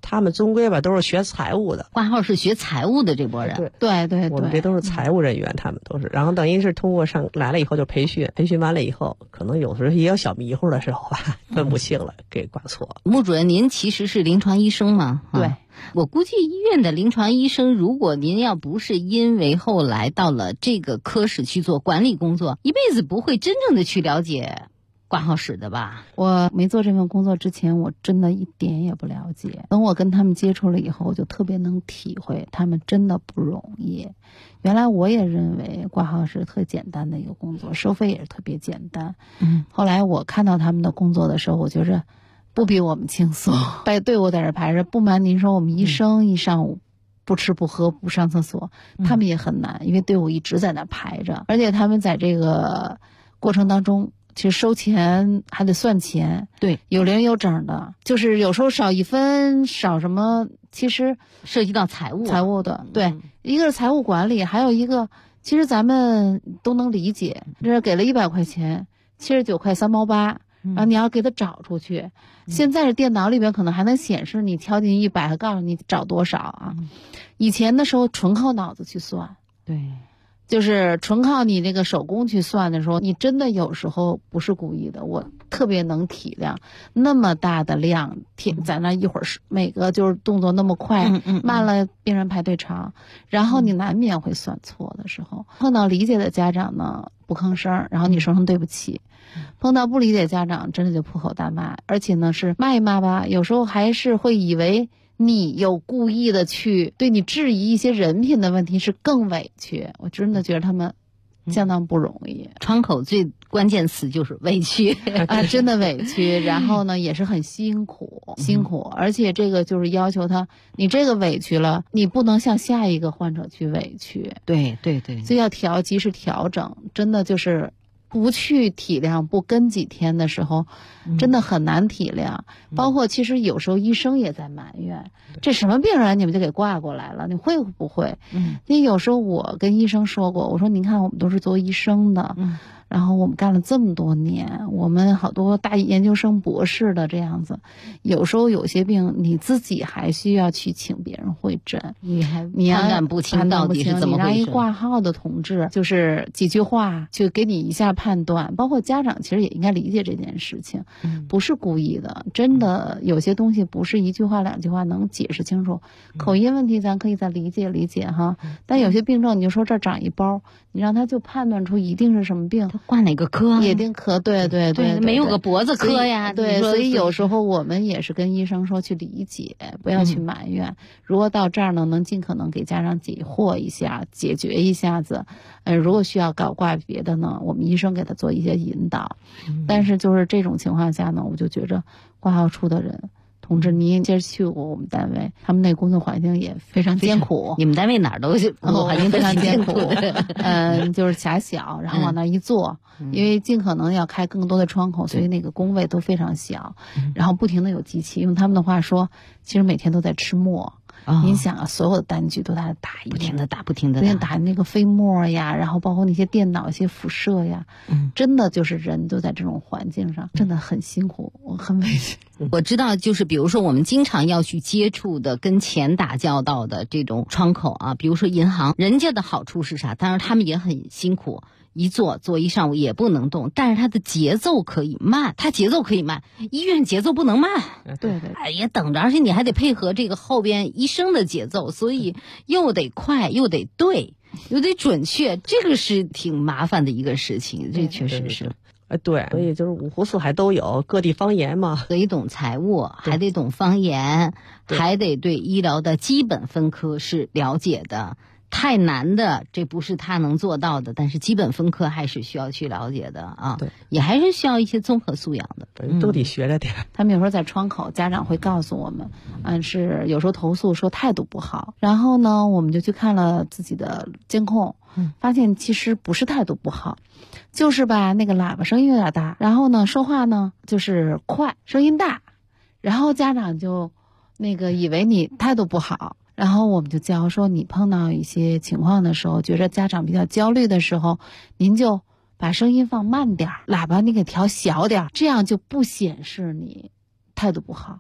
他们终归吧都是学财务的， 挂号是学财务的这波人。 对，我们这都是财务人员，他们都是。然后等于是通过来了以后就培训完了以后，可能有时候也有小迷糊的时候吧，分不清了，给挂错了。 穆主任，您其实是临床医生嘛？ 对。 我估计医院的临床医生，如果您要不是因为后来到了这个科室去做管理工作，一辈子不会真正的去了解挂号室的吧？ 我没做这份工作之前，我真的一点也不了解。等我跟他们接触了以后，我就特别能体会他们真的不容易。原来我也认为挂号是特简单的一个工作，收费也是特别简单。后来我看到他们的工作的时候，我觉着不比我们轻松。排队伍在这排着，不瞒您说，我们医生一上午不吃不喝不上厕所，他们也很难，因为队伍一直在那排着，而且他们在这个过程当中，其实收钱还得算钱， 对， 有零有整的，就是有时候少1分少什么，其实涉及到财务的，对，一个是财务管理，还有一个其实咱们都能理解，这给了100块钱，79块3毛8。然后你要给他找出去，现在是电脑里边可能还能显示你敲进100，还告诉你找多少啊。以前的时候纯靠脑子去算， 对， 就是纯靠你这个手工去算的时候，你真的有时候不是故意的。我特别能体谅那么大的量，在那一会儿每个就是动作那么快，慢了病人排队长，然后你难免会算错的时候，碰到理解的家长呢不吭声，然后你说声对不起。碰到不理解家长，真的就破口大骂，而且呢是骂一骂吧，有时候还是会以为你有故意的去对你质疑一些人品的问题，是更委屈。我真的觉得他们相当不容易。 窗口最关键词就是委屈啊，真的委屈。然后呢，也是很辛苦，而且这个就是要求他，你这个委屈了，你不能向下一个患者去委屈。 对， 所以要及时调整，真的就是。不去体谅，不跟几天的时候，真的很难体谅。包括其实有时候医生也在埋怨，这什么病人你们就给挂过来了，你会不会？因为有时候我跟医生说过，我说您看我们都是做医生的，然后我们干了这么多年，我们好多大研究生博士的这样子，有时候有些病你自己还需要去请别人会诊，你判断不清到底是怎么回事， 你让一挂号的同志就是几句话就给你一下判断，包括家长其实也应该理解这件事情，不是故意的，真的有些东西不是一句话2句话能解释清楚，口音问题咱可以再理解哈，但有些病症你就说这儿长一包，你让他就判断出一定是什么病， 挂哪个科？ 也定科，对， 没有个脖子科呀。 对，所以有时候我们也是跟医生说去理解，不要去埋怨。如果到这儿呢，能尽可能给家长解惑一下，解决一下子。如果需要挂别的呢，我们医生给他做一些引导。但是就是这种情况下呢，我就觉着挂号处的人。同志，你接着去过我们单位，他们那工作环境也非常艰苦。 你们单位哪儿都工作环境非常艰苦，就是狭小，然后往那一坐，因为尽可能要开更多的窗口，所以那个工位都非常小，然后不停的有机器，用他们的话说，其实每天都在吃墨。您想啊，所有的单据都在打不停的打那个飞沫呀，然后包括那些电脑一些辐射呀，真的就是人都在这种环境上，真的很辛苦，我很委屈。 我知道，就是比如说我们经常要去接触的、跟钱打交道的这种窗口啊，比如说银行，人家的好处是啥？当然他们也很辛苦。一坐一上午也不能动，但是他的节奏可以慢，医院节奏不能慢， 对， 也等着，而且你还得配合这个后边医生的节奏，所以又得快又得对又得准确，这个是挺麻烦的一个事情，这确实是。 对，所以就是五湖四海都有，各地方言嘛， 得懂财务，还得懂方言，还得对医疗的基本分科是了解的。太难的，这不是他能做到的，但是基本分科还是需要去了解的啊。 对， 也还是需要一些综合素养的， 都得学着点。 他们有时候在窗口，家长会告诉我们，是有时候投诉说态度不好，然后呢，我们就去看了自己的监控，发现其实不是态度不好，就是吧，那个喇叭声音有点大，然后呢，说话呢就是快，声音大，然后家长就以为你态度不好。然后我们就教说，你碰到一些情况的时候，觉着家长比较焦虑的时候，您就把声音放慢点，喇叭你给调小点，这样就不显示你态度不好。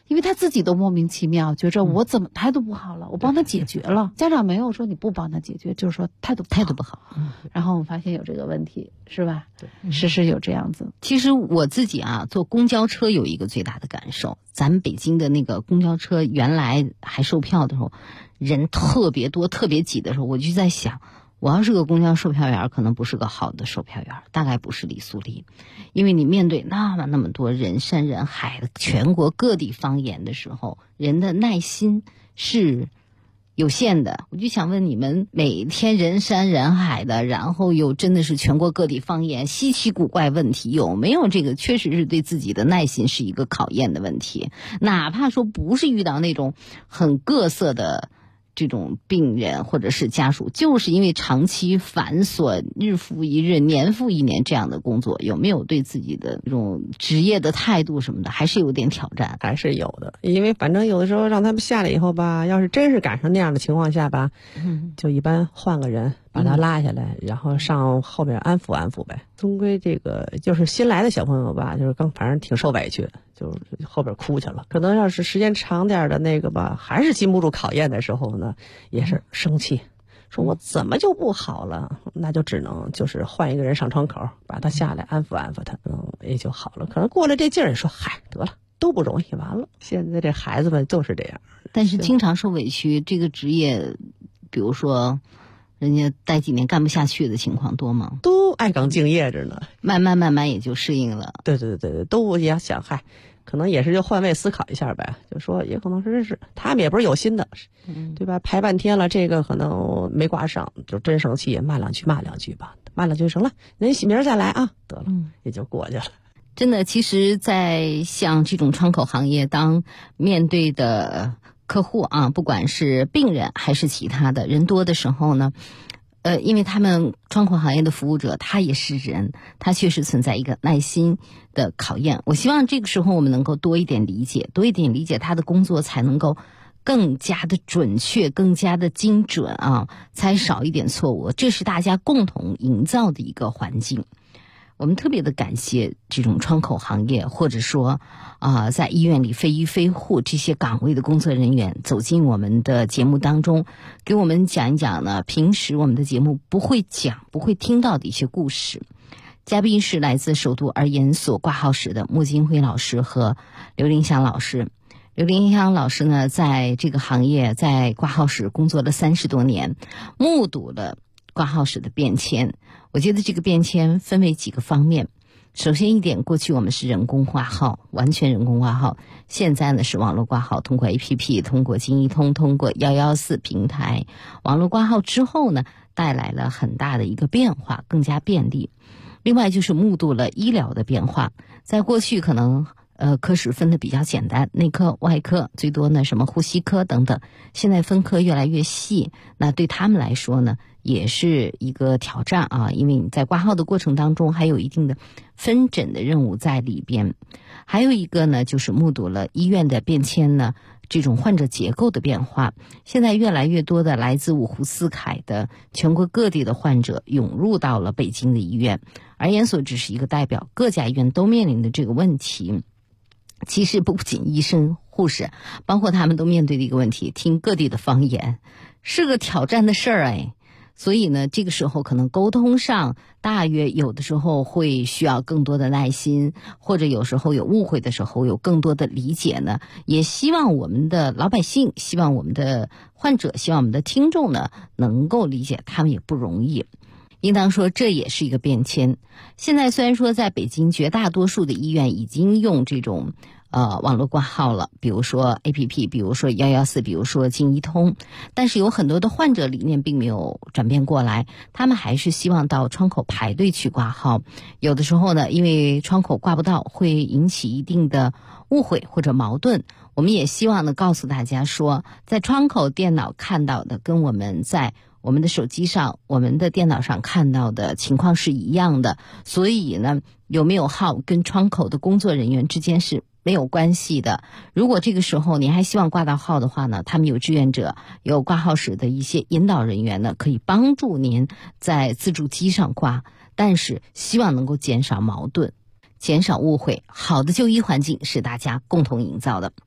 因为他自己都莫名其妙，觉着我怎么态度不好了，我帮他解决了。家长没有说你不帮他解决，就是说态度不好。然后我们发现有这个问题，是吧？对，是有这样子。 其实我自己坐公交车有一个最大的感受，咱们北京的那个公交车原来还售票的时候，人特别多、特别挤的时候，我就在想，我要是个公交售票员，可能不是个好的售票员，大概不是李素丽，因为你面对那么多人山人海的全国各地方言的时候，人的耐心是有限的。我就想问你们，每天人山人海的，然后又真的是全国各地方言，稀奇古怪问题，有没有这个确实是对自己的耐心是一个考验的问题？哪怕说不是遇到那种很各色的这种病人或者是家属，就是因为长期繁琐、日复一日、年复一年这样的工作，有没有对自己的这种职业的态度什么的，还是有点挑战？ 还是有的，因为反正有的时候让他们下来以后吧，要是真是赶上那样的情况下吧，就一般换个人把他拉下来，然后上后面安抚安抚呗。终归这个就是新来的小朋友吧，就是反正挺受委屈的，就后边哭去了。可能要是时间长点的那个吧，还是经不住考验的时候呢，也是生气，说我怎么就不好了？那就只能就是换一个人上窗口，把他下来安抚安抚他，也就好了。可能过了这劲儿，说嗨，得了，都不容易，完了。现在这孩子们就是这样， 但是经常受委屈，这个职业，比如说人家待几年干不下去的情况多吗？ 都爱岗敬业着呢， 慢慢也就适应了。 对，都也想嗨，可能也是就换位思考一下呗，就说也可能是他们也不是有心的，对吧？排半天了，这个可能没挂上，就真生气，骂两句吧，骂两句成了，您明儿再来啊，得了，也就过去了。 真的，其实在像这种窗口行业，当面对的客户不管是病人还是其他的人多的时候呢，因为他们窗口行业的服务者他也是人，他确实存在一个耐心的考验。我希望这个时候我们能够多一点理解他的工作，才能够更加的准确，更加的精准才少一点错误，这是大家共同营造的一个环境。我们特别的感谢这种窗口行业，或者说在医院里非医非护这些岗位的工作人员走进我们的节目当中，给我们讲一讲呢平时我们的节目不会听到的一些故事。嘉宾是来自首都儿研所挂号室的穆金辉老师和刘林祥老师。刘林祥老师呢，在这个行业在挂号室工作了30多年，目睹了挂号室的变迁。我觉得这个变迁分为几个方面。首先一点，过去我们是人工挂号，完全人工挂号，现在呢是网络挂号，通过 APP， 通过京一通，通过114平台，网络挂号之后呢，带来了很大的一个变化，更加便利。另外就是目睹了医疗的变化，在过去可能科室分的比较简单，内科、外科，最多呢什么呼吸科等等，现在分科越来越细，那对他们来说呢也是一个挑战因为你在挂号的过程当中还有一定的分诊的任务在里边。还有一个呢就是目睹了医院的变迁呢，这种患者结构的变化，现在越来越多的来自五湖四海的全国各地的患者涌入到了北京的医院，儿研所只是一个代表，各家医院都面临的这个问题。其实不仅医生、护士，包括他们都面对的一个问题，听各地的方言是个挑战的事儿所以呢，这个时候可能沟通上大约有的时候会需要更多的耐心，或者有时候有误会的时候有更多的理解呢。也希望我们的老百姓，希望我们的患者，希望我们的听众呢能够理解，他们也不容易。应当说这也是一个变迁。现在虽然说在北京绝大多数的医院已经用这种网络挂号了，比如说 APP， 比如说114，比如说京一通，但是有很多的患者理念并没有转变过来，他们还是希望到窗口排队去挂号。有的时候呢，因为窗口挂不到，会引起一定的误会或者矛盾。我们也希望呢告诉大家说，在窗口电脑看到的跟我们在我们的手机上、我们的电脑上看到的情况是一样的，所以呢，有没有号跟窗口的工作人员之间是没有关系的。如果这个时候您还希望挂到号的话呢，他们有志愿者，有挂号室的一些引导人员呢，可以帮助您在自助机上挂，但是希望能够减少矛盾，减少误会。好的就医环境是大家共同营造的。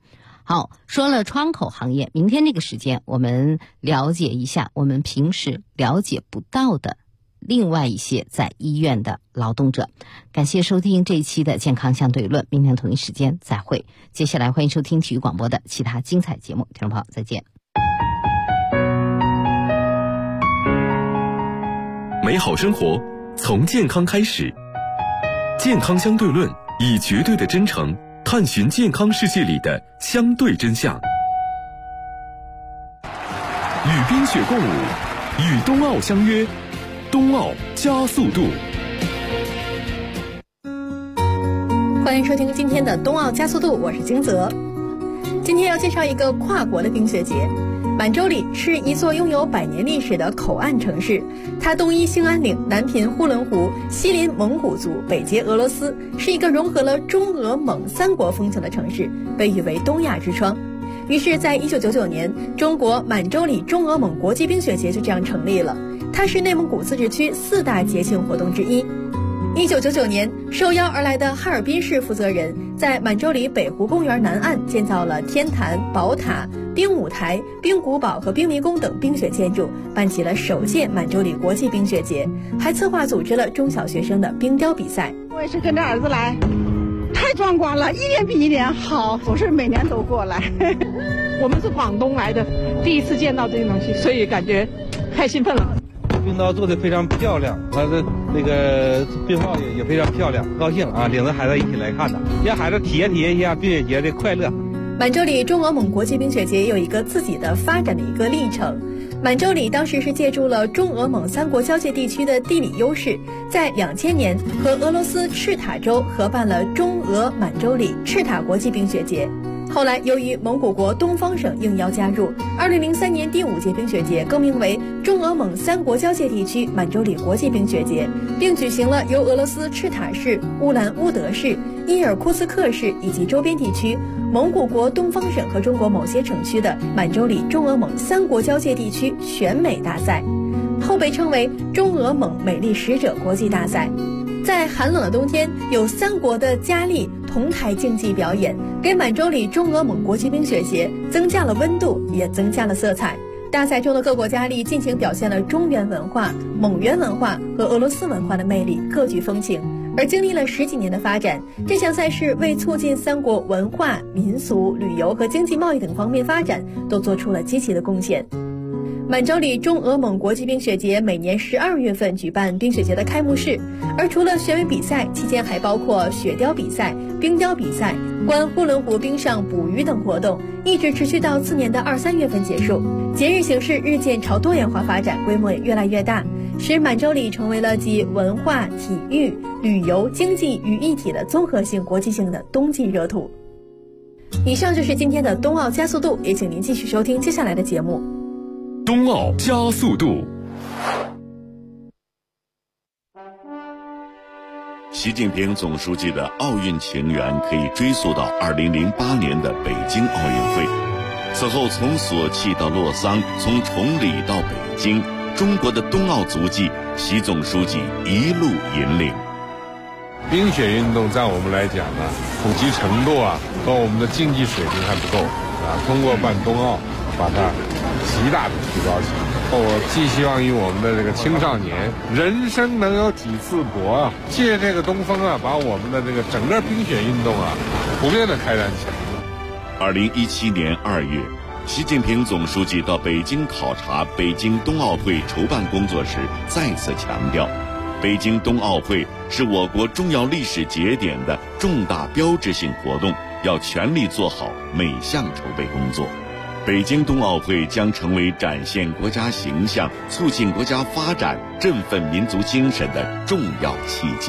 好，说了窗口行业，明天这个时间我们了解一下我们平时了解不到的另外一些在医院的劳动者。感谢收听这一期的健康相对论，明天同一时间再会。接下来欢迎收听体育广播的其他精彩节目，听众朋友再见。 美好生活从健康开始，健康相对论以绝对的真诚探寻健康世界里的相对真相。与冰雪共舞，与冬奥相约，冬奥加速度。 欢迎收听今天的冬奥加速度，我是金泽。今天要介绍一个跨国的冰雪节。满洲里是一座拥有100年历史的口岸城市，它东依兴安岭，南濒呼伦湖，西临蒙古族，北接俄罗斯，是一个融合了中俄蒙3国风情的城市，被誉为东亚之窗。于是在1999年，中国满洲里中俄蒙国际冰雪节就这样成立了，它是内蒙古自治区4大节庆活动之一。1999年，受邀而来的哈尔滨市负责人在满洲里北湖公园南岸建造了天坛、宝塔、冰舞台、冰古堡和冰迷宫等冰雪建筑，办起了首届满洲里国际冰雪节，还策划组织了中小学生的冰雕比赛。 我也是跟着儿子来，太壮观了，一年比一年好，我是每年都过来。我们是广东来的，第一次见到这些东西，所以感觉太兴奋了。 冰刀做的非常漂亮，它的那个冰帽也非常漂亮，高兴啊！领着孩子一起来看的，让孩子体验一下冰雪节的快乐。 满洲里中俄蒙国际冰雪节有一个自己的发展的一个历程。满洲里当时是借助了中俄蒙3国交界地区的地理优势，在2000年和俄罗斯赤塔州合办了中俄满洲里赤塔国际冰雪节。后来由于蒙古国东方省应邀加入，2003年第5届冰雪节更名为中俄蒙3国交界地区满洲里国际冰雪节，并举行了由俄罗斯赤塔市、乌兰乌德市、伊尔库茨克市以及周边地区、蒙古国东方省和中国某些省区的满洲里中俄蒙3国交界地区选美大赛，后被称为中俄蒙美丽使者国际大赛。在寒冷的冬天，有3国的佳丽同台竞技表演，给满洲里中俄蒙国际冰雪节增加了温度，也增加了色彩。大赛中的各国佳丽尽情表现了中原文化、蒙元文化和俄罗斯文化的魅力，各具风情。而经历了10几年的发展，这项赛事为促进3国文化、民俗、旅游和经济贸易等方面发展，都做出了积极的贡献。满洲里中俄蒙国际冰雪节每年12月份举办冰雪节的开幕式，而除了选美比赛，期间还包括雪雕比赛、冰雕比赛、观呼伦湖冰上捕鱼等活动，一直持续到次年的2、3月份结束。节日形式日渐朝多元化发展，规模也越来越大，使满洲里成为了集文化、体育、旅游、经济于一体的综合性国际性的冬季热土。以上就是今天的冬奥加速度，也请您继续收听接下来的节目。 冬奥加速度。 习近平总书记的奥运情缘可以追溯到2008年的北京奥运会。此后从索契到洛桑，从崇礼到北京，中国的冬奥足迹，习总书记一路引领。 冰雪运动在我们来讲呢，普及程度和我们的竞技水平还不够通过办冬奥把它极大的提高起来。我寄希望于我们的这个青少年，人生能有几次搏借这个东风把我们的这个整个冰雪运动普遍的开展起来。 2017年2月，习近平总书记到北京考察北京冬奥会筹办工作时，再次强调，北京冬奥会是我国重要历史节点的重大标志性活动，要全力做好每项筹备工作。北京冬奥会将成为展现国家形象、促进国家发展、振奋民族精神的重要契机。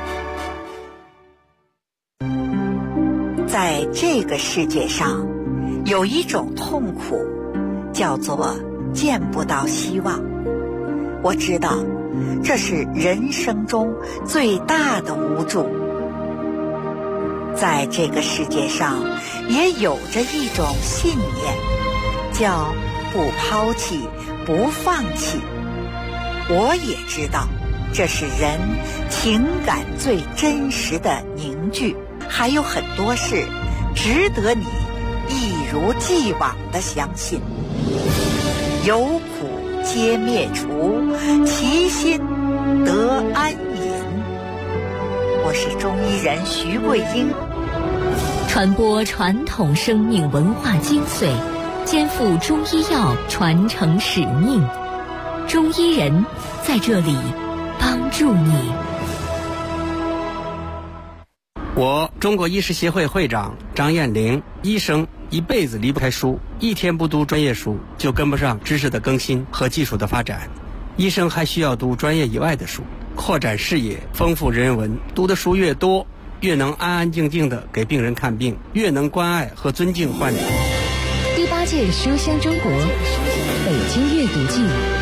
在这个世界上，有一种痛苦，叫做见不到希望。我知道，这是人生中最大的无助。在这个世界上，也有着一种信念，叫不抛弃、不放弃。我也知道，这是人情感最真实的凝聚。还有很多事值得你一如既往的相信。有苦皆灭除，其心得安隐。我是中医人徐桂英， 传播传统生命文化精髓，肩负中医药传承使命。中医人在这里帮助你。 我中国医师协会会长张彦玲，医生一辈子离不开书，一天不读专业书就跟不上知识的更新和技术的发展。医生还需要读专业以外的书，扩展视野，丰富人文。读的书越多，越能安安静静地给病人看病，越能关爱和尊敬患者。 第8届书香中国北京阅读季